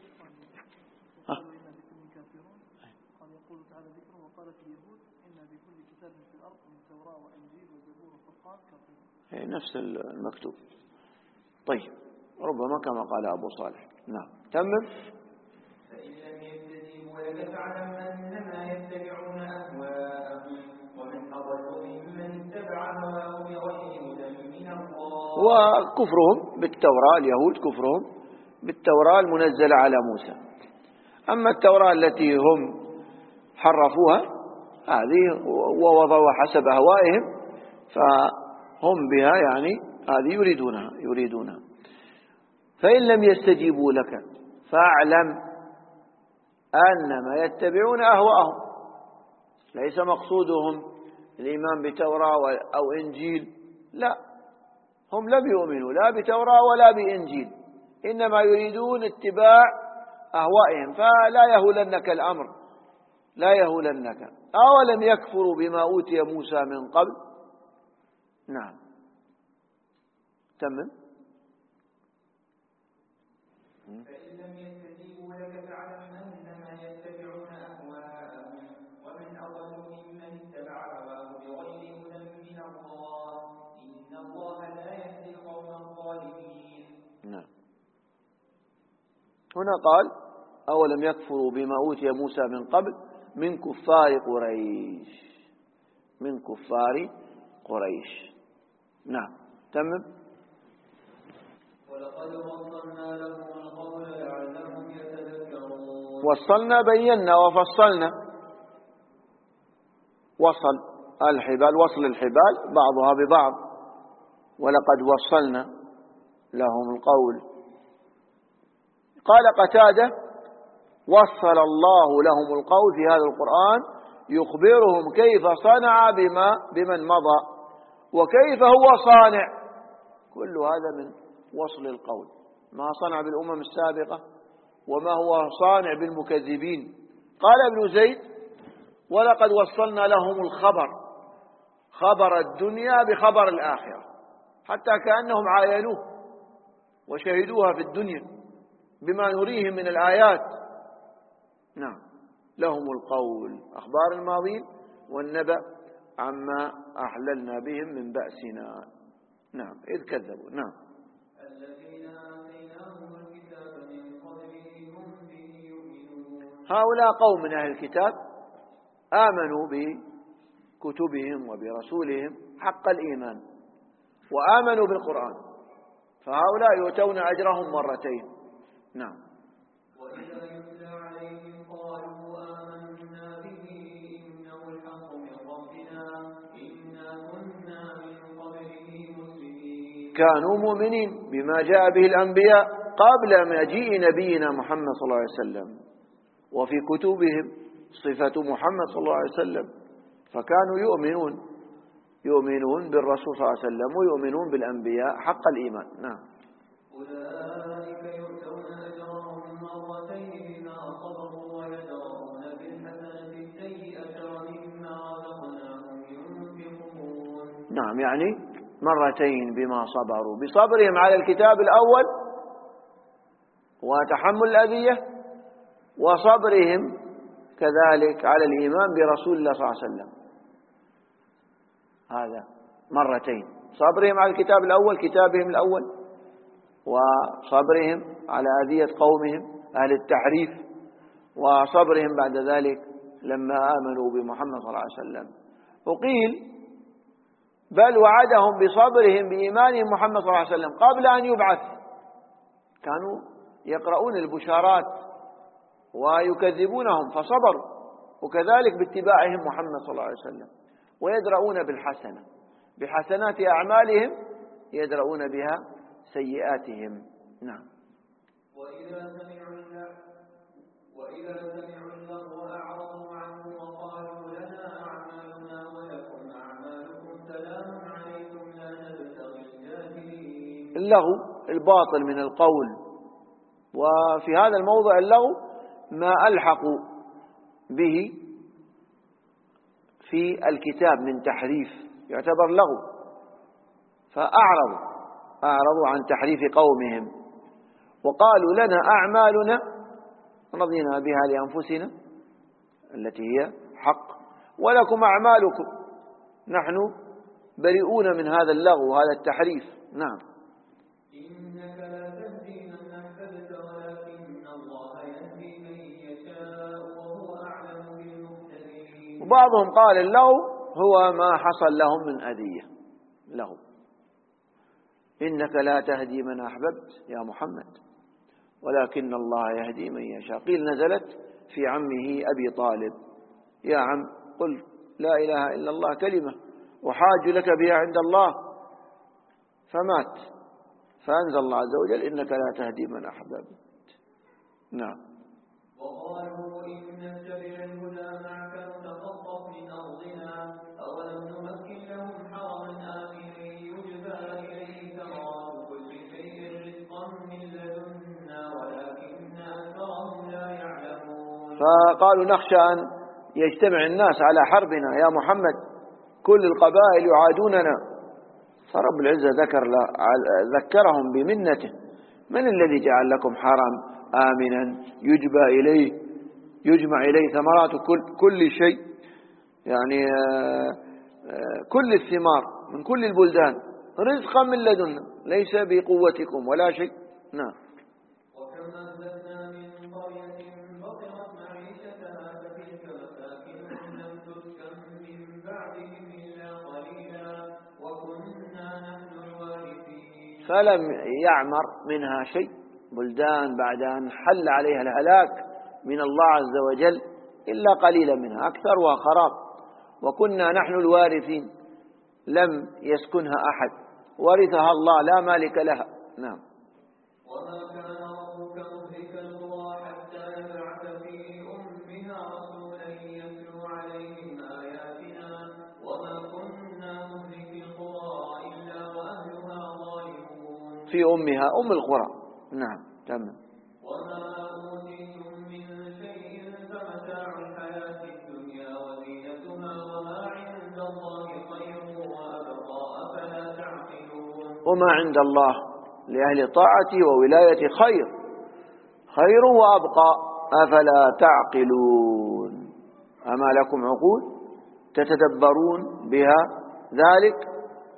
نفس المكتوب. طيب، ربما كما قال أبو صالح. نعم. تمم. فإن لم يستجيبوا لك فاعلم أنما يتبعون أهواءهم ومن أضل ممن اتبع هواه بغير هدى من الله. وكفرهم بالتوراة، اليهود كفرهم بالتوراة المنزلة على موسى. أما التوراة التي هم حرفوها هذه ووضعوا حسب أهوائهم، فهم بها يعني هذه يريدونها. فإن لم يستجيبوا لك فاعلم أنما يتبعون أهواءهم، ليس مقصودهم الإيمان بتوراة أو إنجيل، لا، هم لم يؤمنوا لا بتوراة ولا بإنجيل، إنما يريدون اتباع أهوائهم. فلا يهولنك الأمر، لا يهولنك. أولم يكفروا بما أوتي موسى من قبل. نعم. تمم. فإن لم يستجيبوا لك فاعلم أنما يتبعون أهواءهم ومن أضل ممن اتبع هواه بغير هدى من الله إن الله لا يهدي القوم الظالمين. نعم. هنا قال أولم يكفروا بما أوتي موسى من قبل من كفار قريش. نعم. تمم. ولقد وصلنا لهم القول لعلهم يتذكرون. وصلنا، بينا وفصلنا. وصل الحبال بعضها ببعض. ولقد وصلنا لهم القول. قال قتادة وصل الله لهم القول في هذا القرآن يخبرهم كيف صنع بمن مضى وكيف هو صانع. كل هذا من وصل القول، ما صنع بالأمم السابقة وما هو صانع بالمكذبين. قال ابن زيد ولقد وصلنا لهم الخبر، خبر الدنيا بخبر الآخرة، حتى كأنهم عاينوه وشهدوها في الدنيا بما نريهم من الآيات. نعم. لهم القول، أخبار الماضين والنبأ عما أحللنا بهم من بأسنا. نعم. إذ كذبوا. نعم. الذين آتيناهم الكتاب من قبله هم به يؤمنون. هؤلاء قوم من أهل الكتاب آمنوا بكتبهم وبرسولهم حق الإيمان وآمنوا بالقرآن، فهؤلاء يؤتون أجرهم مرتين. نعم. وإذا يتلى عليهم قالوا آمنا به إنه الحق من ربنا إنا كنا من قبله مسلمين. كانوا مؤمنين بما جاء به الأنبياء قبل مجيء نبينا محمد صلى الله عليه وسلم، وفي كتبهم صفة محمد صلى الله عليه وسلم، فكانوا يؤمنون بالرسول صلى الله عليه وسلم ويؤمنون بالأنبياء حق الإيمان. نعم. أولئك يؤتون أجرهم مرتين بما صبروا ويدرؤون بالحسنة السيئة ومما رزقناهم ينفقون. نعم، يعني مرتين بما صبروا، بصبرهم على الكتاب الأول وتحمل الأذية، وصبرهم كذلك على الإيمان برسول الله صلى الله عليه وسلم. هذا مرتين، صبرهم على الكتاب الأول، كتابهم الأول، وصبرهم على أذية قومهم أهل التحريف، وصبرهم بعد ذلك لما آمنوا بمحمد صلى الله عليه وسلم. وقيل بل وعدهم بصبرهم بإيمانهم محمد صلى الله عليه وسلم قبل أن يبعث كانوا يقرؤون البشارات ويكذبونهم فصبروا، وكذلك باتباعهم محمد صلى الله عليه وسلم، ويدرؤون بالحسنة، بحسنات أعمالهم يدرؤون بها سيئاتهم. نعم. وإذا سمعوا اللغو أعرضوا عنه وقالوا لنا أعمالنا ولكم أعمالكم سلام عليكم لا نبتغي الجاهلين. اللغو الباطل من القول، وفي هذا الموضع اللغو ما ألحقوا به في الكتاب من تحريف يعتبر لغو، فأعرضوا عن تحريف قومهم وقالوا لنا أعمالنا رضينا بها لأنفسنا التي هي حق، ولكم أعمالكم، نحن بريئون من هذا اللغو وهذا التحريف. نعم. إنك لا تهدي من أحببت ولكن الله يهدي من يشاء وهو أعلم بالمهتدين. وبعضهم قال اللغو هو ما حصل لهم من أذية، لغو. إنك لا تهدي من أحببت يا محمد ولكن الله يهدي من يشاء. قيل نزلت في عمه أبي طالب: يا عم قل لا إله إلا الله كلمة وحاج لك بها عند الله، فمات، فأنزل الله عز وجل: إنك لا تهدي من أحببت. نعم. وقالوا إن نتبع الهدى معك نتخطف من أرضنا أولم نمكن لهم حرما آمنا يجبى إليه ثمرات كل شيء رزقا من لدنا ولكن أكثرهم لا يعلمون. فقالوا نخشى أن يجتمع الناس على حربنا يا محمد، كل القبائل يعادوننا، فرب العزة ذكرهم بمنته: من الذي جعل لكم حرم آمنا يجمع إليه ثمرات كل شيء، يعني كل الثمار من كل البلدان رزقا من لدنا ليس بقوتكم ولا شيء. نعم. وكم أهلكنا من قرية بطرت معيشتها فتلك مساكنهم لم تسكن من بعدهم إلا قليلا وكنا نحن الوارثين. فلم يعمر منها شيء، بلدان بعد أن حل عليها الهلاك من الله عز وجل إلا قليلا منها، أكثرها خراب، وكنا نحن الوارثين، لم يسكنها أحد، ورثها الله لا مالك لها. نعم. وما كان ربك مهلك القرى حتى يبعث في أمها رسولا يتلو عليهم آياتنا وما كنا مهلك القرى إلا وأهلها ظالمون. في أمها أم القرى. نعم. تمام. وما أوتيتم من شيء فمتاع الحياة الدنيا وزينتها وما عند الله خير وأبقى أفلا تعقلون. وما عند الله لأهل طاعته وولاية خير وأبقى أفلا تعقلون. أما لكم عقول تتدبرون بها ذلك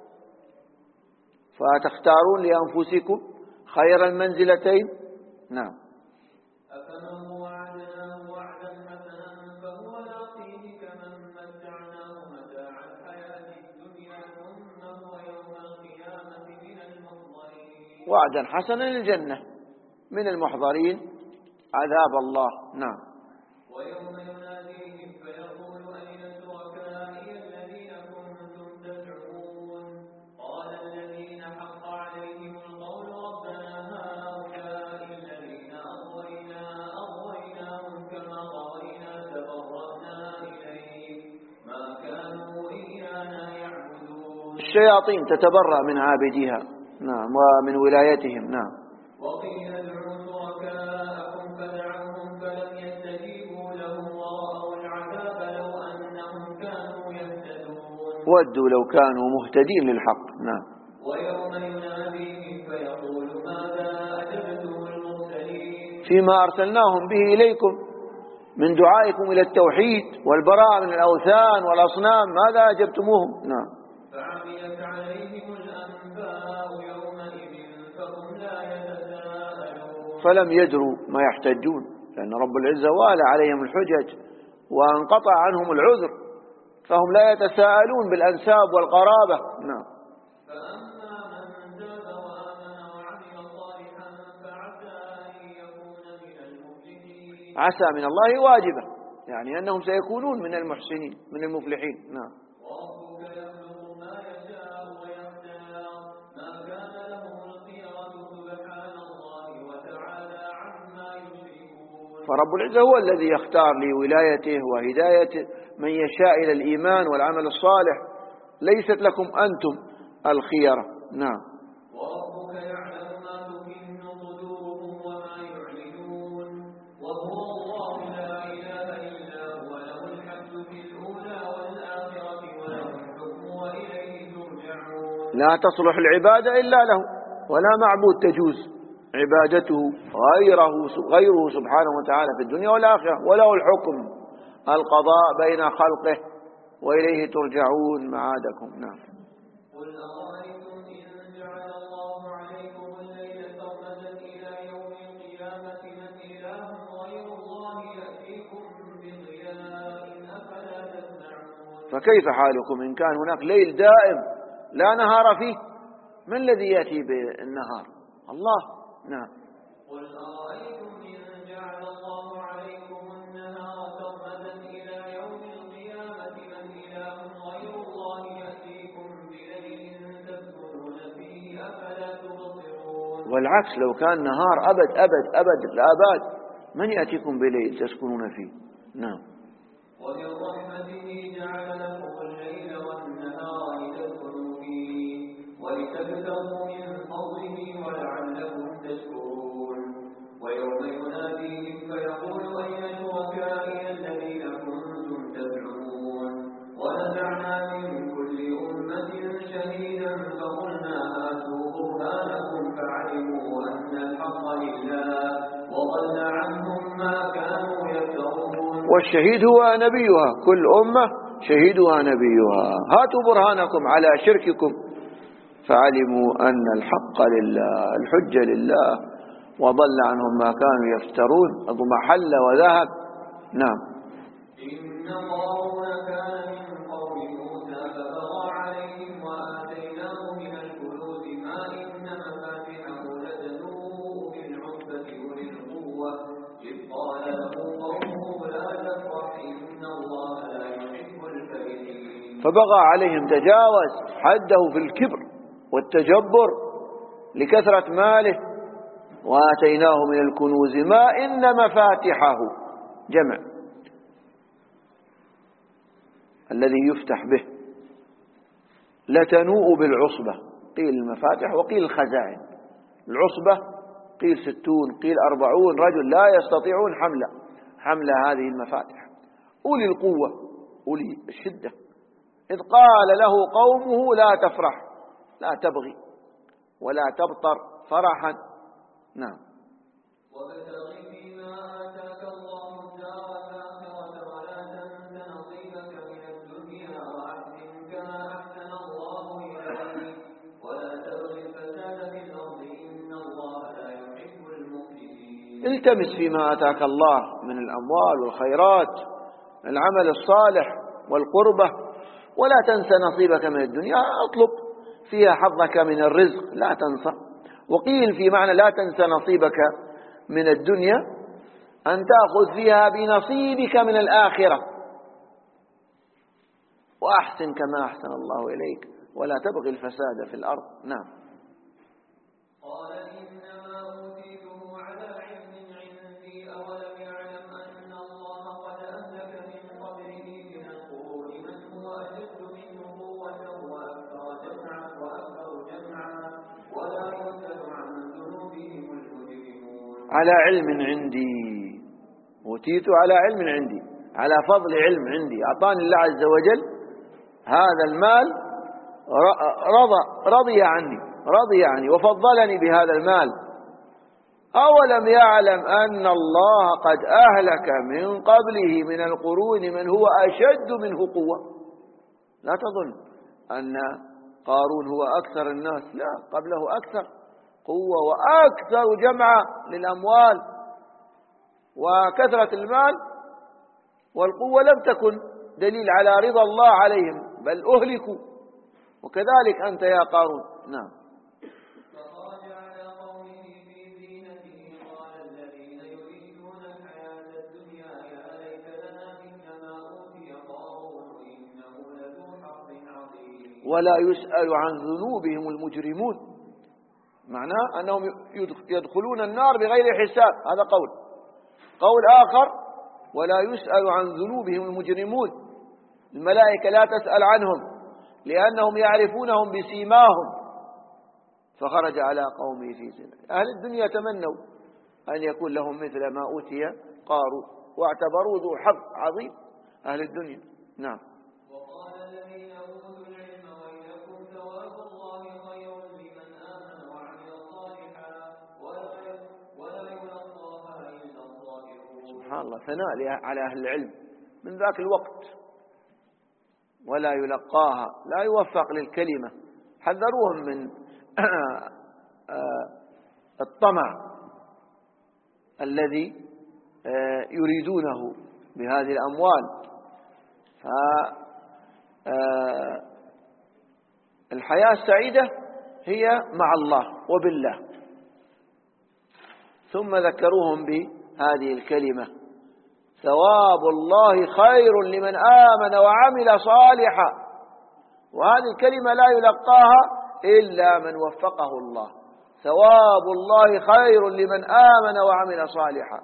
فتختارون لأنفسكم خير المنزلتين. نعم. أفمن وعدناه وعدا حسنا فهو لاقيه كمن متعناه متاع الحياة الدنيا ثم هو يوم القيامة من المحضرين. وعدا حسنا للجنة، من المحضرين عذاب الله. نعم. ويوم يناديهم فيقول أين شركائي الذين كنتم تدعون قال الذين حق عليهم القول ربنا هؤلاء الذين أغويناهم كما غوينا تبرأنا إليك ما كانوا إيانا يعبدون. الشياطين تتبرأ من عابديها. نعم. ومن ولايتهم. نعم. وقيل ادعوا شركاءكم فدعوهم فلم يستجيبوا لهم ورأوا العذاب لو أنهم كانوا يهتدون. ودوا لو كانوا مهتدين للحق. نعم. ويوم يناديهم فيقول ماذا أجبتم المرسلين. فيما أرسلناهم به إليكم من دعائكم إلى التوحيد والبراءة من الأوثان والأصنام، ماذا أجبتموهم؟ نعم. فعميت عليهم الأنباء يومئذ فهم لا يتساءلون. فلم يدروا ما يحتجون، لأن رب العزة والى عليهم الحجج وانقطع عنهم العذر، فهم لا يتساءلون بالأنساب والقرابة. نعم. فأما من تاب وآمن وعمل صالحا فعسى عسى من الله واجبة، يعني أنهم سيكونون من المحسنين من المفلحين. نعم. وربك يخلق ما يشاء ويختار ما كان لهم الخيرة سبحان الله وتعالى عما يشركون. فرب العزة هو الذي يختار لولايته وهدايته من يشاء إلى الإيمان والعمل الصالح، ليست لكم أنتم الخيرة. نعم. وربك يعلم ما تكن صدورهم وما يعلنون وهو الله لا إله إلا هو له الحمد في الأولى والآخرة وله الحكم وإليه ترجعون. لا تصلح العبادة إلا له، ولا معبود تجوز عبادته غيره سبحانه وتعالى في الدنيا والآخرة، وله الحكم القضاء بين خلقه وإليه ترجعون معادكم. نعم. قل أرأيتم إن جعل الله عليكم الليل سرمدا إلى يوم القيامة من إله غير الله يأتيكم بضياء أفلا تسمعون. فكيف حالكم إن كان هناك ليل دائم لا نهار فيه؟ من الذي يأتي بالنهار؟ الله. نعم. قل أرأيتم إن جعل الله عليكم النهار سرمدا إلى يوم القيامة من إله غير الله يأتيكم بليل تسكنون فيه أفلا تبصرون. والعكس، لو كان نهار أبد أبد أبد الآباد، من يأتيكم بليل تسكنون فيه؟ نعم. ومن رحمته جعل لكم الليل والنهار لتسكنوا فيه ولتبتغوا من فضله ولعلكم تشكرون. ويوم يناديهم فيقول أين شركائي الذين كنتم تزعمون ونزعنا من كل أمة شهيدا فقلنا هاتوا برهانكم فعلموا أن الحق لله وضل عنهم ما كانوا يفترون. والشهيد هو نبيها، كل أمة شهيدها نبيها. هاتوا برهانكم على شرككم فعلموا أن الحق لله، الحجة لله، وضل عنهم ما كانوا يفترون. اضمحل وذهب. نعم. إن قارون كان من قوم موسى فبغى عليهم وآتيناه من الكنوز ما إن مفاتحه لتنوء بالعصبة أولي القوة إذ قال له قومه لا تفرح إن الله لا يحب الفرحين. فبغى عليهم، تجاوز حده في الكبر والتجبر لكثرة ماله. وآتيناه من الكنوز ما إن مفاتحه، جمع الذي يفتح به، لتنوء بالعصبة، قيل المفاتح وقيل الخزائن. العصبة قيل 60 قيل 40 رجل لا يستطيعون حمل هذه المفاتح، أولي القوة أولي الشدة. إذ قال له قومه لا تفرح، لا تبغي ولا تبطر فرحا. نعم. وابتغ فيما آتاك الله الدار الآخرة ولا تنس نصيبك من الدنيا وأحسن كما أحسن الله إليك ولا تبغ الفساد في الأرض إن الله لا يحب المفسدين. التمس فيما آتاك الله من الأموال والخيرات، العمل الصالح والقربة، ولا تنسى نصيبك من الدنيا، اطلب فيها حظك من الرزق لا تنسى. وقيل في معنى لا تنسى نصيبك من الدنيا أن تأخذ فيها بنصيبك من الآخرة، وأحسن كما أحسن الله إليك ولا تبغي الفساد في الأرض. نعم. قال إنما أوتيته على علم عندي أولم يعلم أن الله قد أهلك من قبله من القرون من هو أشد منه قوة وأكثر جمعا ولا يسأل عن ذنوبهم المجرمون. على علم عندي، أوتيت على علم عندي، على فضل علم عندي. أعطاني الله عز وجل هذا المال، رضي عني وفضلني بهذا المال. أولم يعلم أن الله قد أهلك من قبله من القرون من هو أشد منه قوة. لا تظن أن قارون هو أكثر الناس، لا، قبله أكثر قوة وأكثر جمع للأموال، وكثرة المال والقوة لم تكن دليل على رضا الله عليهم، بل أهلكوا. وكذلك أنت يا قارون. نعم. فخرج على قومه في زينته قال الذين يريدون الحياة ولا يسأل عن ذنوبهم المجرمون، معناه أنهم يدخلون النار بغير حساب. هذا قول آخر: ولا يسأل عن ذنوبهم المجرمون، الملائكة لا تسأل عنهم لأنهم يعرفونهم بسيماهم. فخرج على قومه في زنا. أهل الدنيا تمنوا أن يكون لهم مثل ما أوتي قارون، واعتبروا ذو حظ عظيم أهل الدنيا. نعم. وقال الذين أوتوا العلم ويلكم ثواب الله خير لمن آمن وعمل صالحا ولا يلقاها إلا الصابرون. سبحان الله، ثناء على أهل العلم من ذاك الوقت. ولا يلقاها، لا يوفق للكلمة. حذروهم من الطمع الذي يريدونه بهذه الأموال. فالحياة السعيدة هي مع الله وبالله. ثم ذكروهم بهذه الكلمة: ثواب الله خير لمن آمن وعمل صالحا. وهذه الكلمة لا يلقاها إلا من وفقه الله. ثواب الله خير لمن آمن وعمل صالحا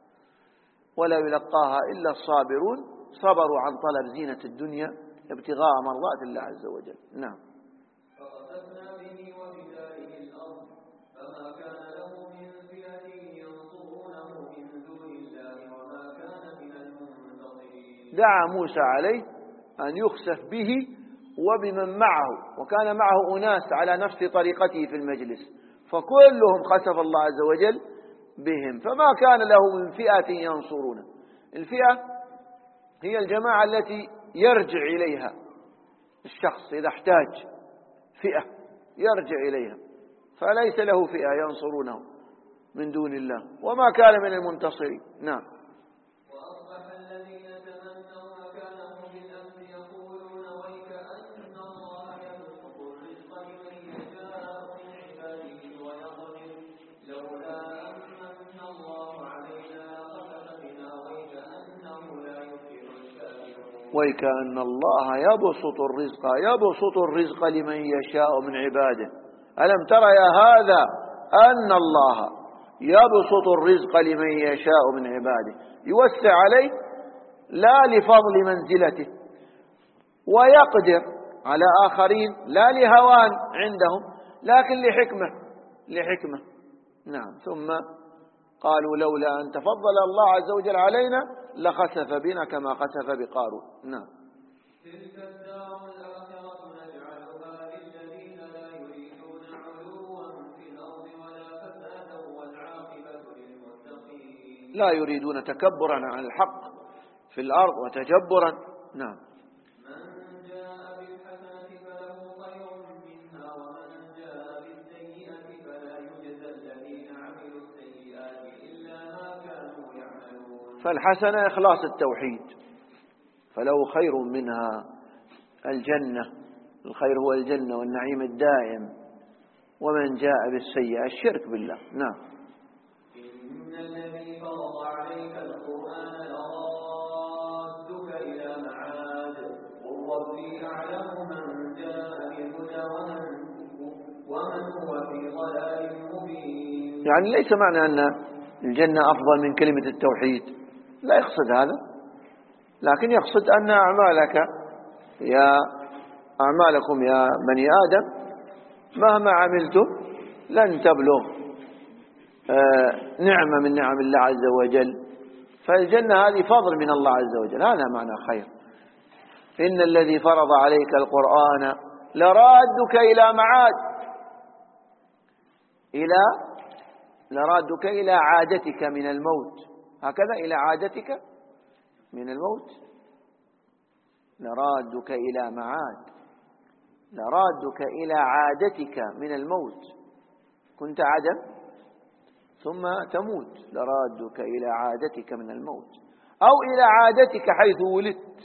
ولا يلقاها إلا الصابرون، صبروا عن طلب زينة الدنيا ابتغاء مرضات الله عز وجل. نعم. فخسفنا به وبداره الأرض فما كان له من فئة ينصرونه من دون الله وما كان من المنتصرين. دعا موسى عليه أن يخسف به وبمن معه، وكان معه أناس على نفس طريقته في المجلس، فكلهم خسف الله عز وجل بهم. فما كان له من فئة ينصرونه. الفئة هي الجماعة التي يرجع إليها الشخص إذا احتاج، فئة يرجع إليها، فليس له فئة ينصرونه من دون الله، وما كان من المنتصرين. نعم. وأصبح الذين تمنوا مكانه بالأمس يقولون ويك أن الله يبسط الرزق لمن يشاء من عباده ويقدر لولا أمن الله علينا لخسف بنا ويكأنه لا يفلح الكافرون. ويكأن الله يبسط الرزق لمن يشاء من عباده. ألم تر يا هذا أن الله يبسط الرزق لمن يشاء من عباده، يوسع عليه لا لفضل منزلته، ويقدر على آخرين لا لهوان عندهم لكن لحكمة. نعم. ثم قالوا لولا أن تفضل الله عز وجل علينا لخسف بنا كما خسف بقارون. نعم. تلك الدار الآخرة نجعلها للذين لا يريدون علوا في الأرض ولا فسادا والعاقبة للمتقين. لا يريدون تكبرا عن الحق في الأرض وتجبرا. نعم. من جاء بالحسنة فله خير منها ومن جاء بالسيئة فلا يجزى الذين عملوا السيئات إلا ما كانوا يعملون. فالحسنة إخلاص التوحيد، فله خير منها الجنة، الخير هو الجنة والنعيم الدائم. ومن جاء بالسيئة الشرك بالله. نعم. إن الذي فرض عليك القرآن لرادك إلى معاد قل ربي أعلم من جاء بالهدى ومن هو في ضلال مبين. يعني ليس معنى أن الجنة أفضل من كلمة التوحيد، لا يقصد هذا، لكن يقصد أن أعمالكم يا بني آدم مهما عملتم لن تبلغ نعمة من نعم الله عز وجل، فالجنة هذه فضل من الله عز وجل، هذا معنى خير. إن الذي فرض عليك القرآن لرادك إلى معاد، لرادك إلى عادتك من الموت، هكذا إلى عادتك من الموت. لرادك إلى معاد، لرادك إلى عادتك من الموت. كنت عدم ثم تموت، لرادك إلى عادتك من الموت، أو إلى عادتك حيث ولدت،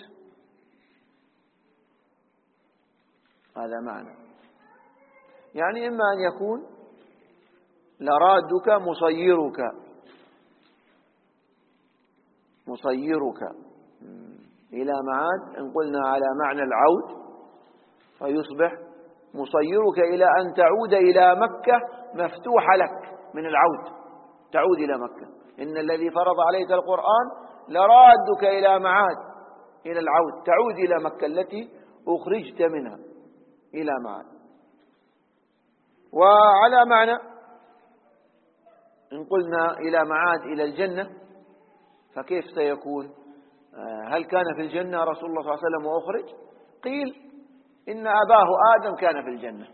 هذا معنى. يعني إما أن يكون لرادك مصيرك إلى معاد، إن قلنا على معنى العود فيصبح مصيرك إلى أن تعود إلى مكة مفتوحة لك من العود، تعود إلى مكة. إن الذي فرض عليك القرآن لرادك إلى معاد، إلى العود، تعود إلى مكة التي أخرجت منها إلى معاد. وعلى معنى إن قلنا إلى معاد إلى الجنة، فكيف سيكون؟ هل كان في الجنة رسول الله صلى الله عليه وسلم وأخرج؟ قيل إن أباه آدم كان في الجنة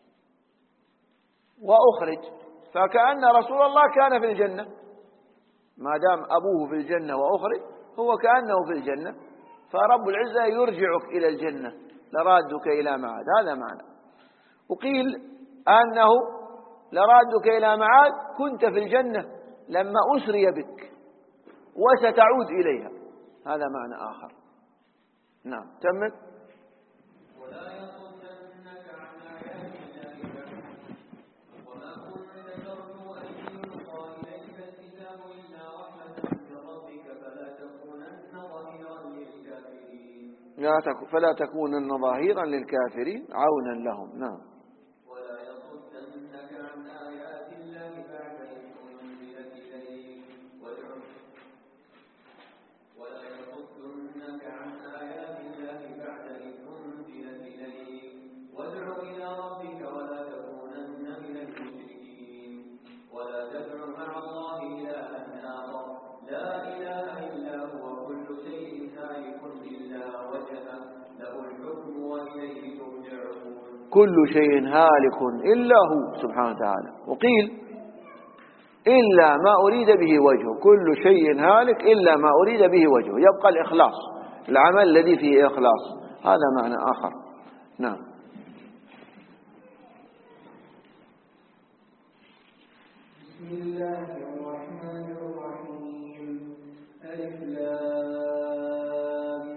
وأخرج، فكأن رسول الله كان في الجنة، ما دام أبوه في الجنة وأخرج هو كأنه في الجنة، فرب العزة يرجعك إلى الجنة لرادك إلى معاد، هذا معنى. وقيل أنه لرادك إلى معاد كنت في الجنة لما أسري بك وستعود إليها، هذا معنى آخر. نعم، تمت. ولا يصدنك عن آيات الله وما كنت ترجو أن يلقى إليك الكتاب إلا رحمة من ربك فلا تكونن ظهيرا للكافرين عونا لهم. نعم. ولا يصدنك عن آيات الله بعد إذ أنزلت إليك ولا يصدنك عن آيات الله بعد إذ أنزلت إليك وادع إلى ربك ولا تكونن من المشركين ولا تدع مع الله إلها آخر لا إله إلا هو كل شيء هالك إلا وجهه له الحكم وإليه ترجعون. كل شيء هالك إلا هو سبحانه وتعالى. وقيل إلا ما أريد به وجهه، كل شيء هالك إلا ما أريد به وجهه، يبقى الإخلاص، العمل الذي فيه إخلاص، هذا معنى آخر. نعم. بسم الله الرحمن الرحيم. ألف لام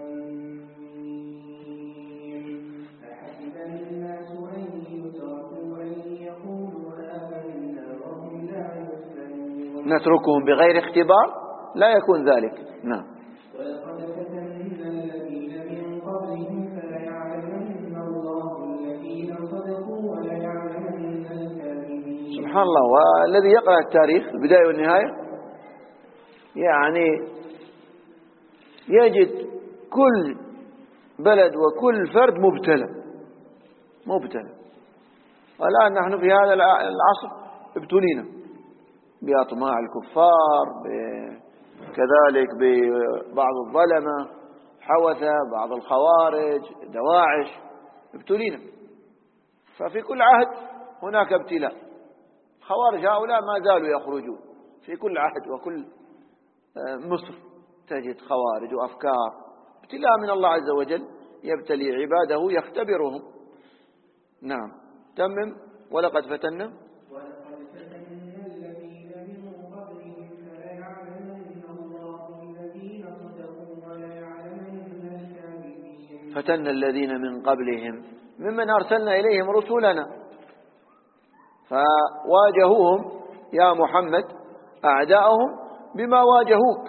ميم. أحسب الناس أن يتركوا أن يقولوا آمنا وهم لا يفتنون. نتركهم بغير اختبار؟ لا يكون ذلك. نعم. ولقد فتنا الذين من قبلهم فليعلمن الله الذين صدقوا وليعلمن الكاذبين. سبحان الله. والذي يقرأ التاريخ البداية والنهاية يعني يجد كل بلد وكل فرد مبتلى. والآن نحن في هذا العصر ابتلينا بأطماع الكفار، كذلك ببعض الظلمة، حوثة، بعض الخوارج، دواعش، ابتلينا. ففي كل عهد هناك ابتلاء. خوارج هؤلاء ما زالوا يخرجون في كل عهد، وكل مصر تجد خوارج وأفكار، ابتلاء من الله عز وجل يبتلي عباده يختبرهم. نعم، تمم. ولقد فتنا الذين من قبلهم فليعلمن الله الذين صدقوا وليعلمن الكاذبين. فتنا الذين من قبلهم ممن أرسلنا إليهم رسلنا فواجهوهم يا محمد أعداءهم بما واجهوك.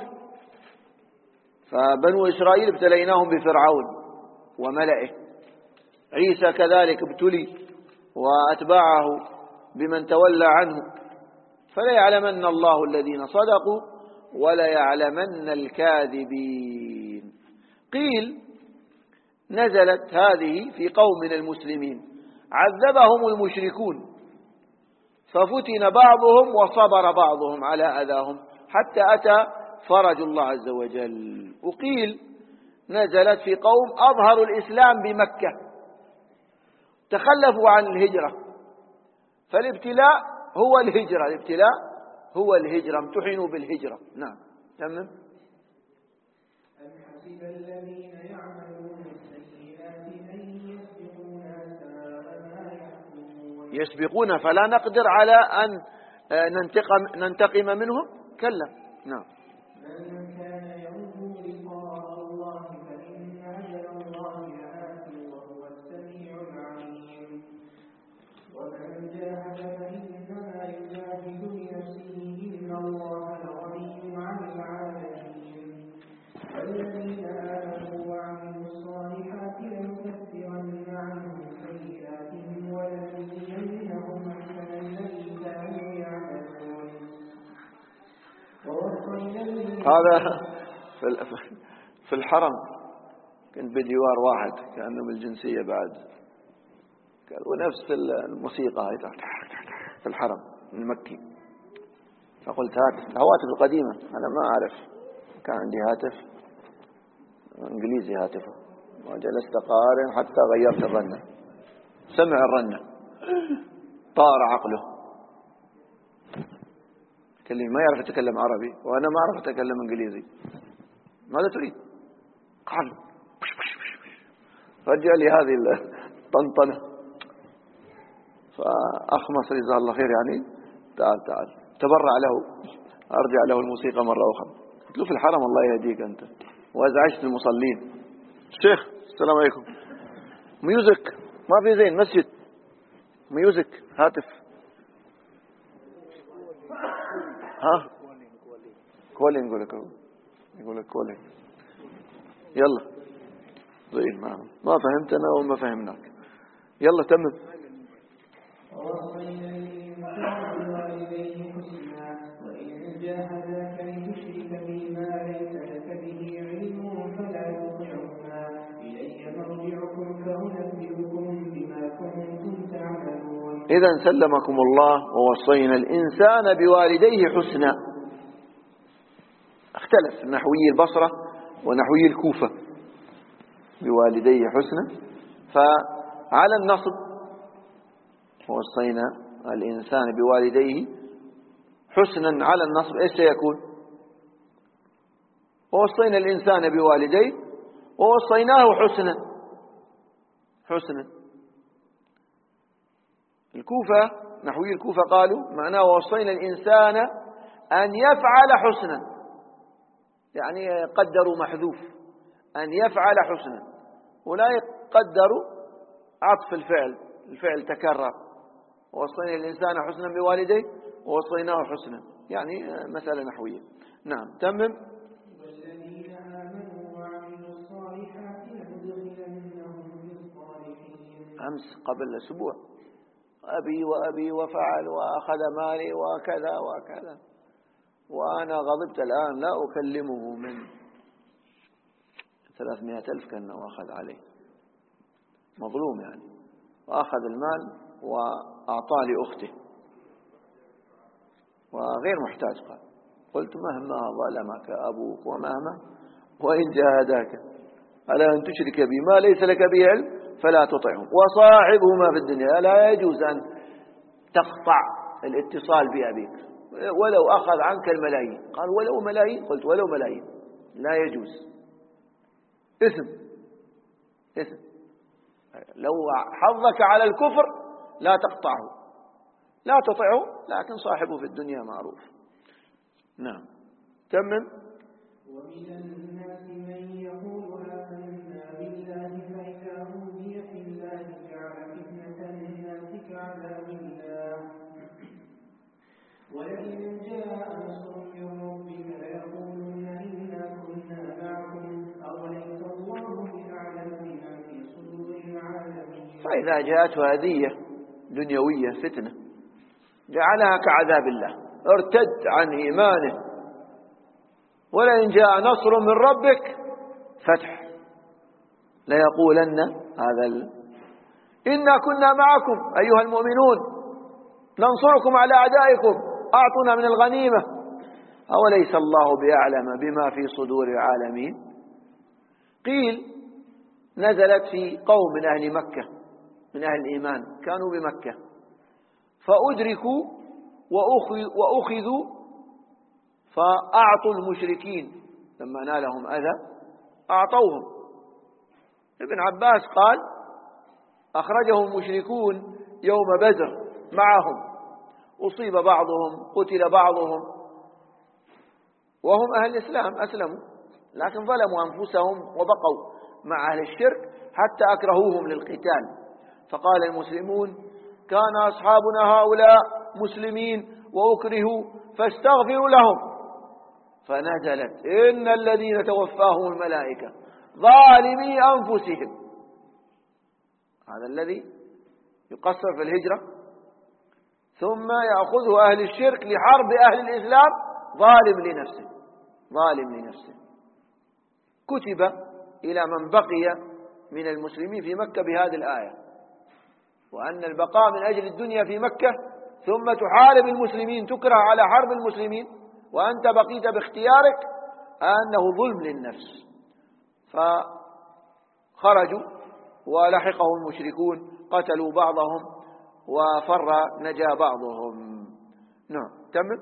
فبنو إسرائيل ابتليناهم بفرعون وملئه، عيسى كذلك ابتلي وأتباعه بمن تولى عنه. فلا يعلمن الله الذين صدقوا ولا يعلمن الكاذبين. قيل نزلت هذه في قوم من المسلمين عذبهم المشركون ففتن بعضهم وصبر بعضهم على أذاهم حتى أتى فرج الله عز وجل. وقيل نزلت في قوم أظهروا الإسلام بمكة تخلفوا عن الهجرة، فالابتلاء هو الهجرة، امتحنوا بالهجرة. نعم، تمام. أم حسب الذين يعملون السيئات أن يسبقونا ساء ما يحكمون. يسبقون فلا نقدر على أن ننتقم منهم، كلا. نعم. من كان يرجو لقاء الله فإن أجل الله لآت وهو السميع العليم. ومن جاهد فإنما يجاهد لنفسه إن الله لغني عن العالمين. والذين آمنوا وعملوا الصالحات لنكفرن عنهم هذا في الحرم كنت بديوار واحد كأنه بالجنسية بعد، قال ونفس الموسيقى هاي في الحرم المكي. فقلت هواتف القديمة أنا ما أعرف، كان عندي هاتف إنجليزي هاتفه، وجلست قارن حتى غيرت الرنة، سمع الرنة طار عقله، كلمة ما يعرف يتكلم عربي وأنا ما أعرف أتكلم إنجليزي، ماذا تريد؟ قال رجع لي هذه الطنطنة. فأخمص جزاه الله خير يعني تعال تبرع له، أرجع له الموسيقى مرة أخرى. قلت له في الحرم الله يهديك أنت، وأزعجت المصلين. الشيخ السلام عليكم، ميوزك ما في زين مسجد، ميوزك هاتف، ها كولين يقول لك كولين، يلا زين ما فهمتنا وما فهمناك، يلا تمم. ووصينا الإنسان بوالديه حسنا وإن جاهداك لتشرك بما ليس لك به علم فلا تطعهما إلي مرجعكم فأنبئكم بما كنتم تعملون. إذا سلمكم الله ووصينا الإنسان بوالديه حسنا. اختلف نحوي البصرة ونحوي الكوفة بوالديه حسنا، فعلى النصب ووصينا الإنسان بوالديه حسنا على النصب إيش سيكون؟ ووصينا الإنسان بوالديه ووصيناه حسنا. الكوفة نحوي الكوفة قالوا معناه ووصينا الإنسان أن يفعل حسنا، يعني قدروا محذوف أن يفعل حسنا، ولا يقدروا عطف الفعل تكرر. ووصينا الإنسان حسنا بوالديه ووصيناه حسنا، يعني مسألة نحوية. نعم تمم. والذين آمنوا وعملوا الصالحات لندخلنهم في الصالحين. أمس قبل أسبوع أبي وفعل وأخذ مالي وكذا، وأنا غضبت الآن لا أكلمه من 300,000 كان وأخذ عليه، مظلوم يعني، وأخذ المال وأعطاه لأخته وغير محتاج. قلت مهما ظلمك أبوك ومهما وإن جاهداك على أن تشرك بي ما ليس لك به علم فلا تطعهم وصاحبهما في الدنيا. لا يجوز أن تقطع الاتصال بأبيك ولو أخذ عنك الملايين. قال ولو ملايين؟ قلت ولو ملايين لا يجوز، إثم. لو حظك على الكفر لا تقطعه، لا تطعه، لكن صاحبه في الدنيا معروف. نعم تمم. ومن الناس من يقول آمنا بالله فإذا أوذي في الله جعل فتنة الناس كعذاب الله ولئن جاء نصر من ربك ليقولن إنا كنا معكم أوليس الله بأعلم بما في صدور العالمين. فإذا جاءته هدية دنيوية فتنة جعلها كعذاب الله، ارتد عن إيمانه. ولئن جاء نصر من ربك فتح ليقولن إنا كنا معكم أيها المؤمنون ننصركم على أعدائكم أعطونا من الغنيمة أوليس الله بأعلم بما في صدور العالمين. قيل نزلت في قوم من أهل مكة من أهل الإيمان كانوا بمكة فأدركوا وأخذوا فأعطوا المشركين لما نالهم أذى أعطوهم. ابن عباس قال أخرجهم المشركون يوم بدر معهم، أصيب بعضهم قتل بعضهم وهم أهل الإسلام أسلموا، لكن ظلموا أنفسهم وبقوا مع أهل الشرك حتى أكرهوهم للقتال. فقال المسلمون كان أصحابنا هؤلاء مسلمين وأكرهوا فاستغفروا لهم، فنزلت إن الذين توفاهم الملائكة ظالمي أنفسهم. هذا الذي يقصر في الهجرة ثم يأخذه أهل الشرك لحرب أهل الإسلام ظالم لنفسه ظالم لنفسه. كتب إلى من بقي من المسلمين في مكة بهذه الآية، وأن البقاء من أجل الدنيا في مكة ثم تحارب المسلمين، تكره على حرب المسلمين وأنت بقيت باختيارك، أنه ظلم للنفس. فخرجوا ولحقهم المشركون، قتلوا بعضهم وفر نجا بعضهم. نعم كمل.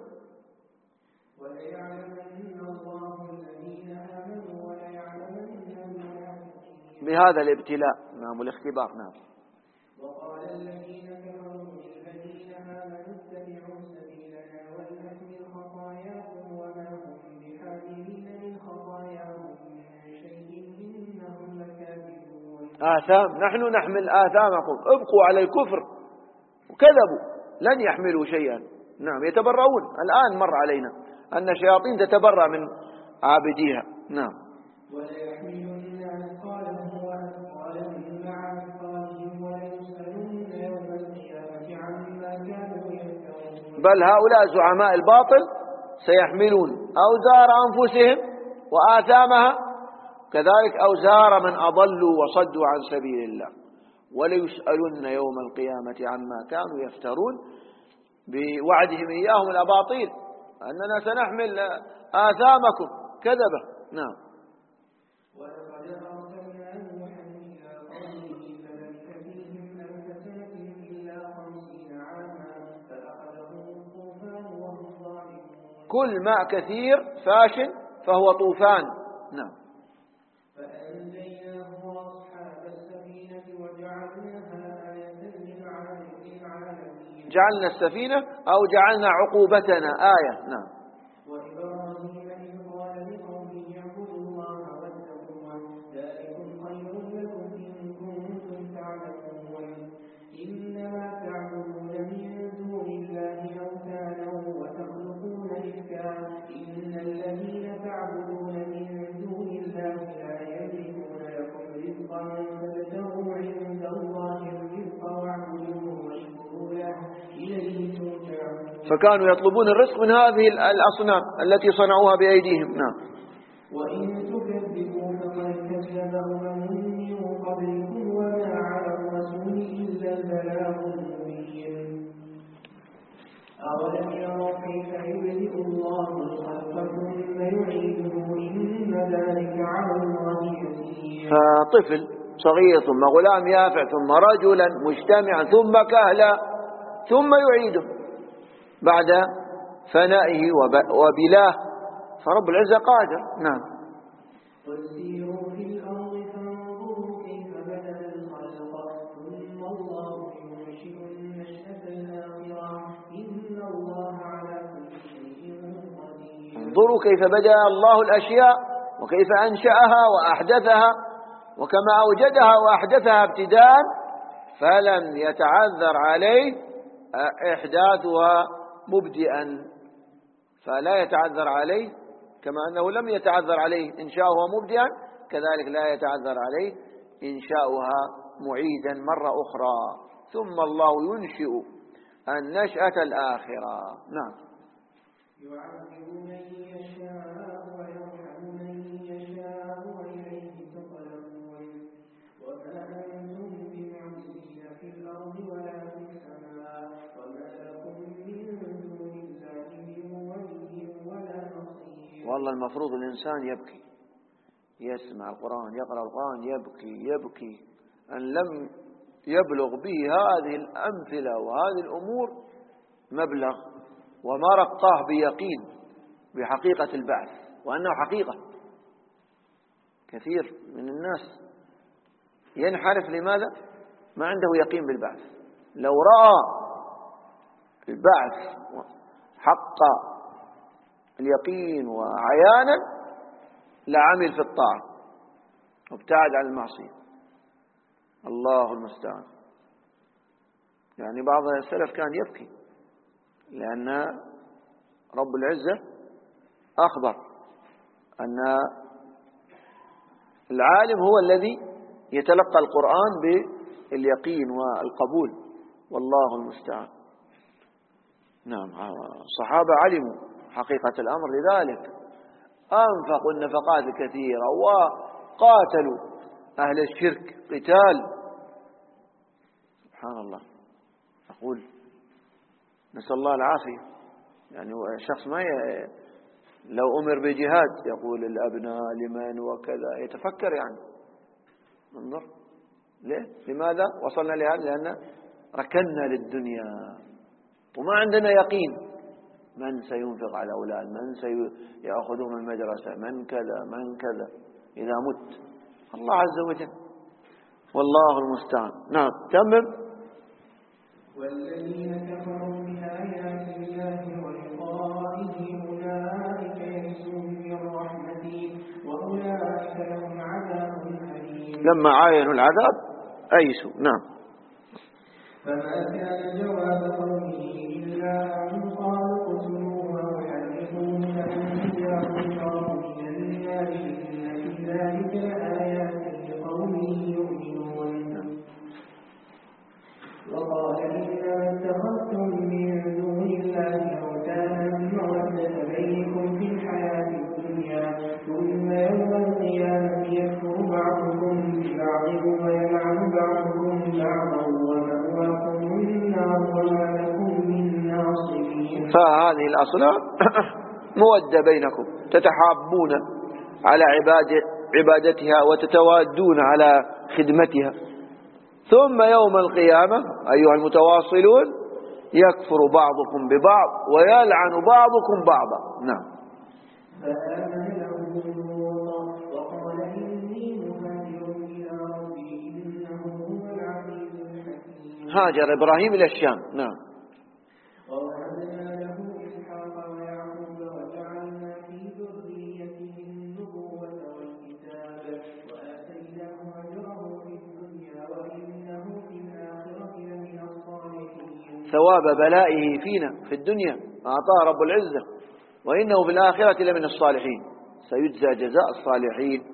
بهذا الابتلاء، نعم، والاختبار. نعم. وقال الذين كفروا للذين آمنوا اتبعوا سبيلنا ولنحمل خطاياكم وما هم بحاملين من خطاياهم من شيء إنهم لكاذبون. آثام، نحن نحمل آثامكم، ابقوا على الكفر، وكذبوا لن يحملوا شيئا. نعم يتبرؤون. الآن مر علينا أن الشياطين تتبرأ من عابديها. نعم. وليحملن أثقالهم وأثقالا مع أثقالهم وليسألن يوم القيامة عما كانوا يفترون. بل هؤلاء زعماء الباطل سيحملون أوزار أنفسهم وآثامها، كذلك أوزار من أضلوا وصدوا عن سبيل الله، وليسألن يوم القيامة عما كانوا يفترون، بوعدهم إياهم الأباطيل أننا سنحمل آثامكم، كذبة. نعم. ولقد أرسلنا نوحا إلى قومه فلبث فيهم ألف سنة إلا 50 عاما فأخذهم الطوفان وهم ظالمون. كل ماء كثير فاشن فهو طوفان. نعم. فأنجيناه وأصحاب السفينة وجعلناها آية للعالمين. جعلنا السفينة أو جعلنا عقوبتنا آية. نعم. وإبراهيم إذ قال لقومه اعبدوا الله واتقوه ذلكم خير لكم إن كنتم تعلمون. إنما تعبدون من دون الله أوثانا وتخلقون إفكا إن الذين تعبدون من دون الله لا يملكون لكم رزقا فابتغوا عند الله الرزق واعبدوه واشكروا له إليه ترجعون. فكانوا يطلبون الرزق من هذه الأصنام التي صنعوها بأيديهم. نعم. وإن تكذبوا فقد كذب من قبلكم وما على الرسول إلا البلاغ المبين. أولم يروا كيف يبدئ الله الخلق ثم يعيده إن ذلك على الله يسير. فطفل صغير ثم غلام يافع ثم رجلا مجتمعا ثم كهلا ثم يعيده بعد فنائه وبلاه، فرب العزة قادر. نعم. قل سيروا في الأرض فانظروا كيف بدأ الخلق ثم الله ينشئ النشأة الآخرة إن الله على كل شيء قدير. انظروا كيف بدأ الله الأشياء وكيف أنشأها وأحدثها، وكما أوجدها وأحدثها ابتداء فلم يتعذر عليه إحداثها مبدئا، فلا يتعذر عليه كما أنه لم يتعذر عليه إنشاؤها مبدئا، كذلك لا يتعذر عليه إنشاؤها معيدا مرة أخرى. ثم الله ينشئ النشأة الآخرة. نعم. يعذب من يشاء ويرحم من يشاء وإليه تقلبون. وما أنتم بمعجزين في الأرض ولا في السماء وما لكم من دون الله من ولي ولا نصير. والله المفروض الإنسان يبكي، يسمع القرآن يقرأ القرآن يبكي أن لم يبلغ به هذه الأمثلة وهذه الأمور مبلغ وما رقاه بيقين بحقيقة البعث، وأنه حقيقة. كثير من الناس ينحرف لماذا؟ ما عنده يقين بالبعث. لو رأى البعث حق اليقين وعيانا لعمل في الطاعة وابتعد عن المعصية. الله المستعان. يعني بعض السلف كان يبكي لأن رب العزة أخبر أن العالم هو الذي يتلقى القرآن باليقين والقبول، والله المستعان. نعم. الصحابة علموا حقيقة الأمر، لذلك أنفقوا النفقات الكثيرة وقاتلوا أهل الشرك قتال. سبحان الله. أقول نسأل الله العافية. يعني شخص ما لو أمر بجهاد يقول الأبناء لمن وكذا، يتفكر يعني. انظر ليه؟ لماذا وصلنا لهذا؟ لأن ركنا للدنيا وما عندنا يقين من سينفق على أولاد، من سيأخذهم المدرسة، من كذا من كذا إذا مت. الله عز وجل والله المستعان. نعم تمم. والذين كفروا بآيات الله ولقائه أولئك يئسوا من رحمته وأولئك لهم عذاب أليم. لما عاينوا العذاب أيسوا. نعم. فما كان جواب قومه إلا أن قالوا اقتلوه أو حرقوه فأنجاه الله من النار إن في ذلك لآيات لقوم يؤمنون. وقال إنما اتخذتم من دون الله أوثانا مودة بينكم في الحياة الدنيا ثم يوم القيامة يكفر بعضكم ببعض ويلعن بعضكم بعضا ومأواكم النار وما لكم من ناصرين. فهذه الأصنام مودة بينكم، تتحابون على عبادتها وتتوادون على خدمتها، ثم يوم القيامة أيها المتواصلون يكفر بعضكم ببعض ويلعن بعضكم بعضا. نعم. فآمن له لوط وقال إني مهاجر إلى ربي إنه هو العزيز الحكيم. هاجر إبراهيم إلى الشام. نعم. ووهبنا له إسحاق ويعقوب وجعلنا في ذريته النبوة والكتاب وآتيناه أجره في الدنيا وإنه في الآخرة لمن الصالحين. ثواب بلائه فينا في الدنيا أعطاه رب العزة، وإنه في الآخرة لمن الصالحين، سيجزى جزاء الصالحين.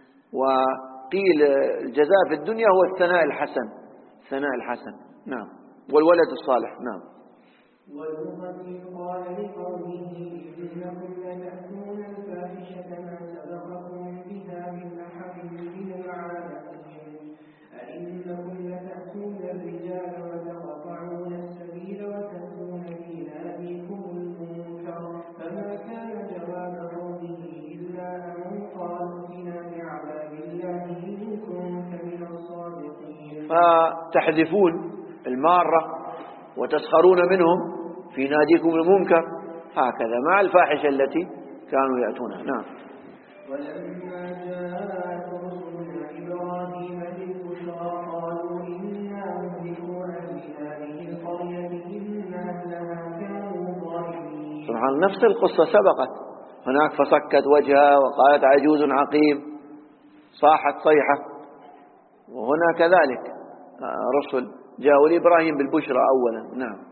وقيل الجزاء في الدنيا هو الثناء الحسن، الثناء الحسن. نعم. والولد الصالح. نعم. ولوطا قال لقومه إنكم لتأتون الفاحشة ما سبقكم بها من أحد من العالمين أئنكم لتأتون الرجال وتقطعون السبيل وتأتون في ناديكم المنكر فما كان جواب قومه إلا أن قالوا ائتنا بعذاب الله إن كنت من الصادقين. فتحذفون المارة وتسخرون منهم في ناديكم المنكر، هكذا مع الفاحشة التي كانوا يأتونها. نعم. ولما جاءت رسلنا إبراهيم بالبشرى قالوا إنا مهلكو أهل هذه القرية إن أهلها كانوا ظالمين. سبحان الله. نفس القصة سبقت هناك، فصكت وجهها وقالت عجوز عقيم، صاحت صيحة. وهنا كذلك رسل جاءوا لإبراهيم بالبشرى أولا. نعم.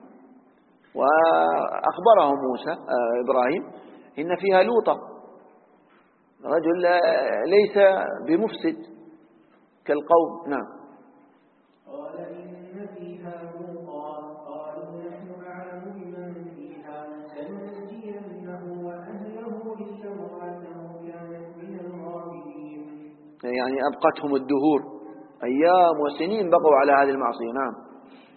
وأخبره موسى إبراهيم إن فيها لوطا رجل ليس بمفسد كالقوم. نعم. قال إن فيها لوطا قالوا نحن أعلم بمن فيها لننجينه وأهله إلا امرأته كانت من الغابرين. يعني أبقتهم الدهور، أيام وسنين بقوا على هذه المعصية. نعم.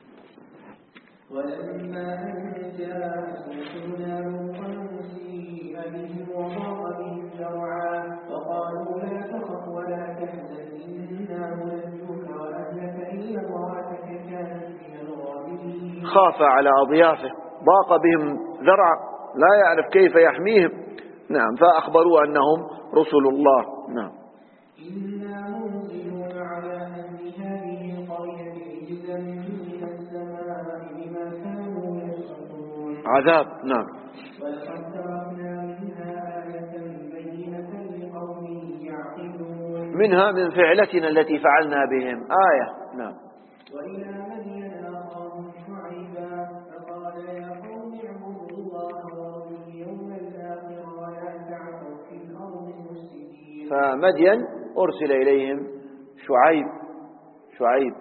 ولما أن جاءت رسلنا لوطا سيء بهم وضاق بهم ذرعا فقالوا لا تخف ولا تحزن إنا منجوك وأهلك إلا امرأتك كانت من الغابرين. خاف على أضيافه، ضاق بهم ذرعا، لا يعرف كيف يحميهم. نعم. فأخبروا أنهم رسل الله. نعم. إنا منزلون على أهل هذه القرية رجزا من السماء بما كانوا يفسقون. عذاب. نعم. ولقد تركنا منها آية بينة لقوم يعقلون. منها من فعلتنا التي فعلنا بهم آية. نعم. وإلى مدين أخاهم شعيبا فقال يا قوم اعبدوا الله ورجوا اليوم الآخر ولا تعثوا في الأرض مفسدين. فمدين أرسل إليهم شعيب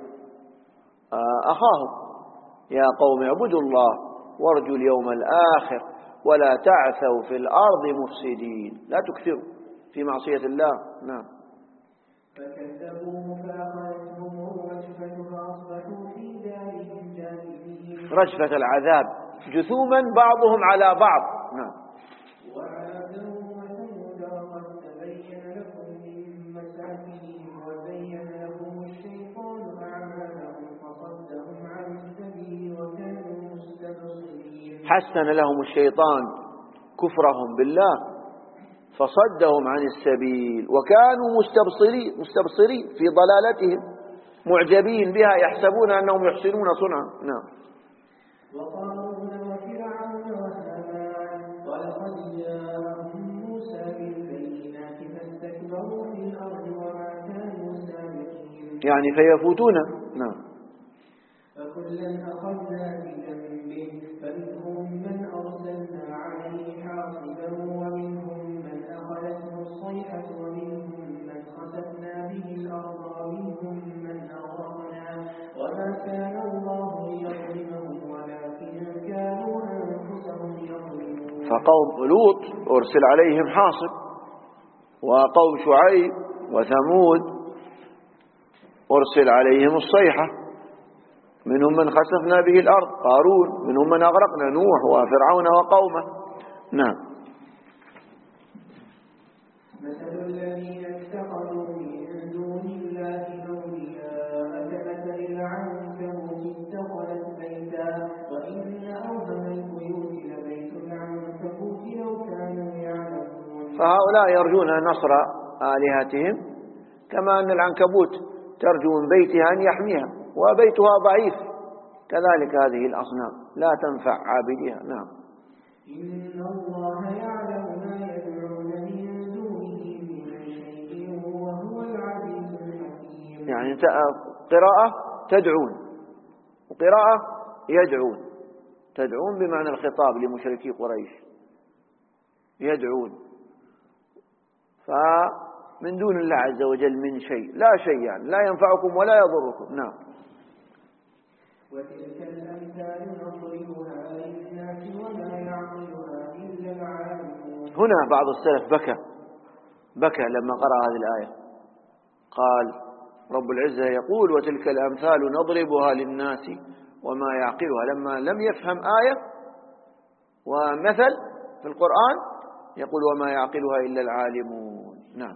أخاهم، يا قوم اعبدوا الله وارجوا اليوم الآخر ولا تعثوا في الأرض مفسدين، لا تكثروا في معصية الله. نعم. فكذبوه فأخذتهم الرجفة فأصبحوا في دارهم جاثمين. رجفة العذاب، جثوما بعضهم على بعض. نعم. وعادا وثمود وقد تبين لكم من مساكنهم وزين لهم الشيطان أعمالهم فصدهم عن السبيل وكانوا مستبصرين. حسن لهم الشيطان كفرهم بالله فصدهم عن السبيل وكانوا مستبصرين في ضلالتهم معجبين بها يحسبون أنهم يحسنون صنعا. نعم. وقارون وفرعون وهامان ولقد جاءهم موسى بالبينات فاستكبروا في الأرض وما كانوا سابقين. يعني فيفوتون. نعم. فكلا أخذنا بذنبه فمنهم من أرسلنا عليه حاصبا ومنهم من أخذته الصيحة ومنهم من خسفنا به الأرض ومنهم من أغرقنا وما كان الله ليظلمهم ولكن كانوا أنفسهم يظلمون. فقوم لوط أرسل عليهم حاصب، وقوم شعيب وثمود أرسل عليهم الصيحة، منهم من خسفنا به الأرض قارون، منهم من أغرقنا نوح وفرعون وقومه. نعم. مثل الذين اتخذوا من دون الله أولياء كمثل العنكبوت اتخذت بيتا وإن أوهن البيوت لبيت العنكبوت لو كانوا يعلمون. فهؤلاء يرجون نصر آلهتهم كما أن العنكبوت ترجو من بيتها أن يحميها وبيتها ضعيف، كذلك هذه الأصنام لا تنفع عابدها. نعم. إن الله يعلم ما يدعون من دونه من شيء وهو العزيز الحكيم. يعني قراءة تدعون وقراءة يدعون. تدعون بمعنى الخطاب لمشركي قريش، يدعون. فمن دون الله عز وجل من شيء، لا شيء يعني لا ينفعكم ولا يضركم. نعم. وتلك الأمثال نضربها للناس وما يعقلها إلا العالمون. هنا بعض السلف بكى لما قرأ هذه الآية، قال رب العزة يقول وتلك الأمثال نضربها للناس وما يعقلها، لما لم يفهم آية ومثل في القرآن يقول وما يعقلها إلا العالمون. نعم.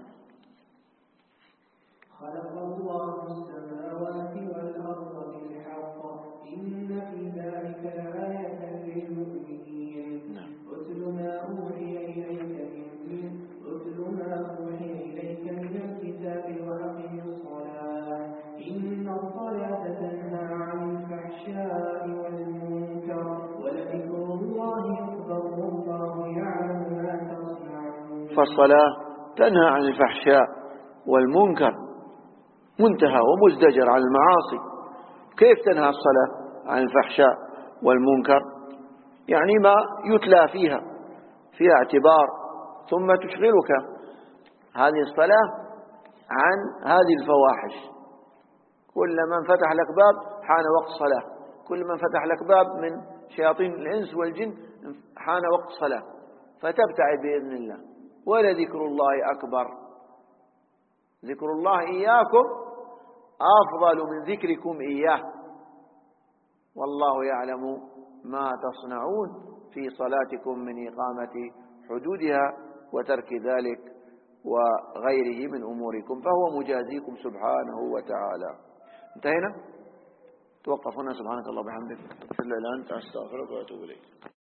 خلق الله السماوات والأرض بالحق إن في ذلك لآية للمؤمنين. أتل ما أوحي إليك من الكتاب وأقم الصلاة إن الصلاة تنهى عن الفحشاء والمنكر ولذكر الله أكبر والله يعلم ما تصنعون. فالصلاة تنهى عن الفحشاء والمنكر، منتهى ومزدجر عن المعاصي. كيف تنهى الصلاة عن الفحشاء والمنكر؟ يعني ما يتلى فيها اعتبار، ثم تشغلك هذه الصلاة عن هذه الفواحش. كل من فتح لك باب حان وقت صلاة، كل من فتح لك باب من شياطين الإنس والجن حان وقت صلاة، فتبتعد بإذن الله. ولذكر الله أكبر، ذكر الله إياكم أفضل من ذكركم إياه، والله يعلم ما تصنعون في صلاتكم من إقامة حدودها وترك ذلك وغيره من أموركم، فهو مجازيكم سبحانه وتعالى. انتهينا؟ توقف هنا. سبحانك الله وبحمدك، أشهد أن لا إله إلا أنت، أستغفرك وأتوب إليك.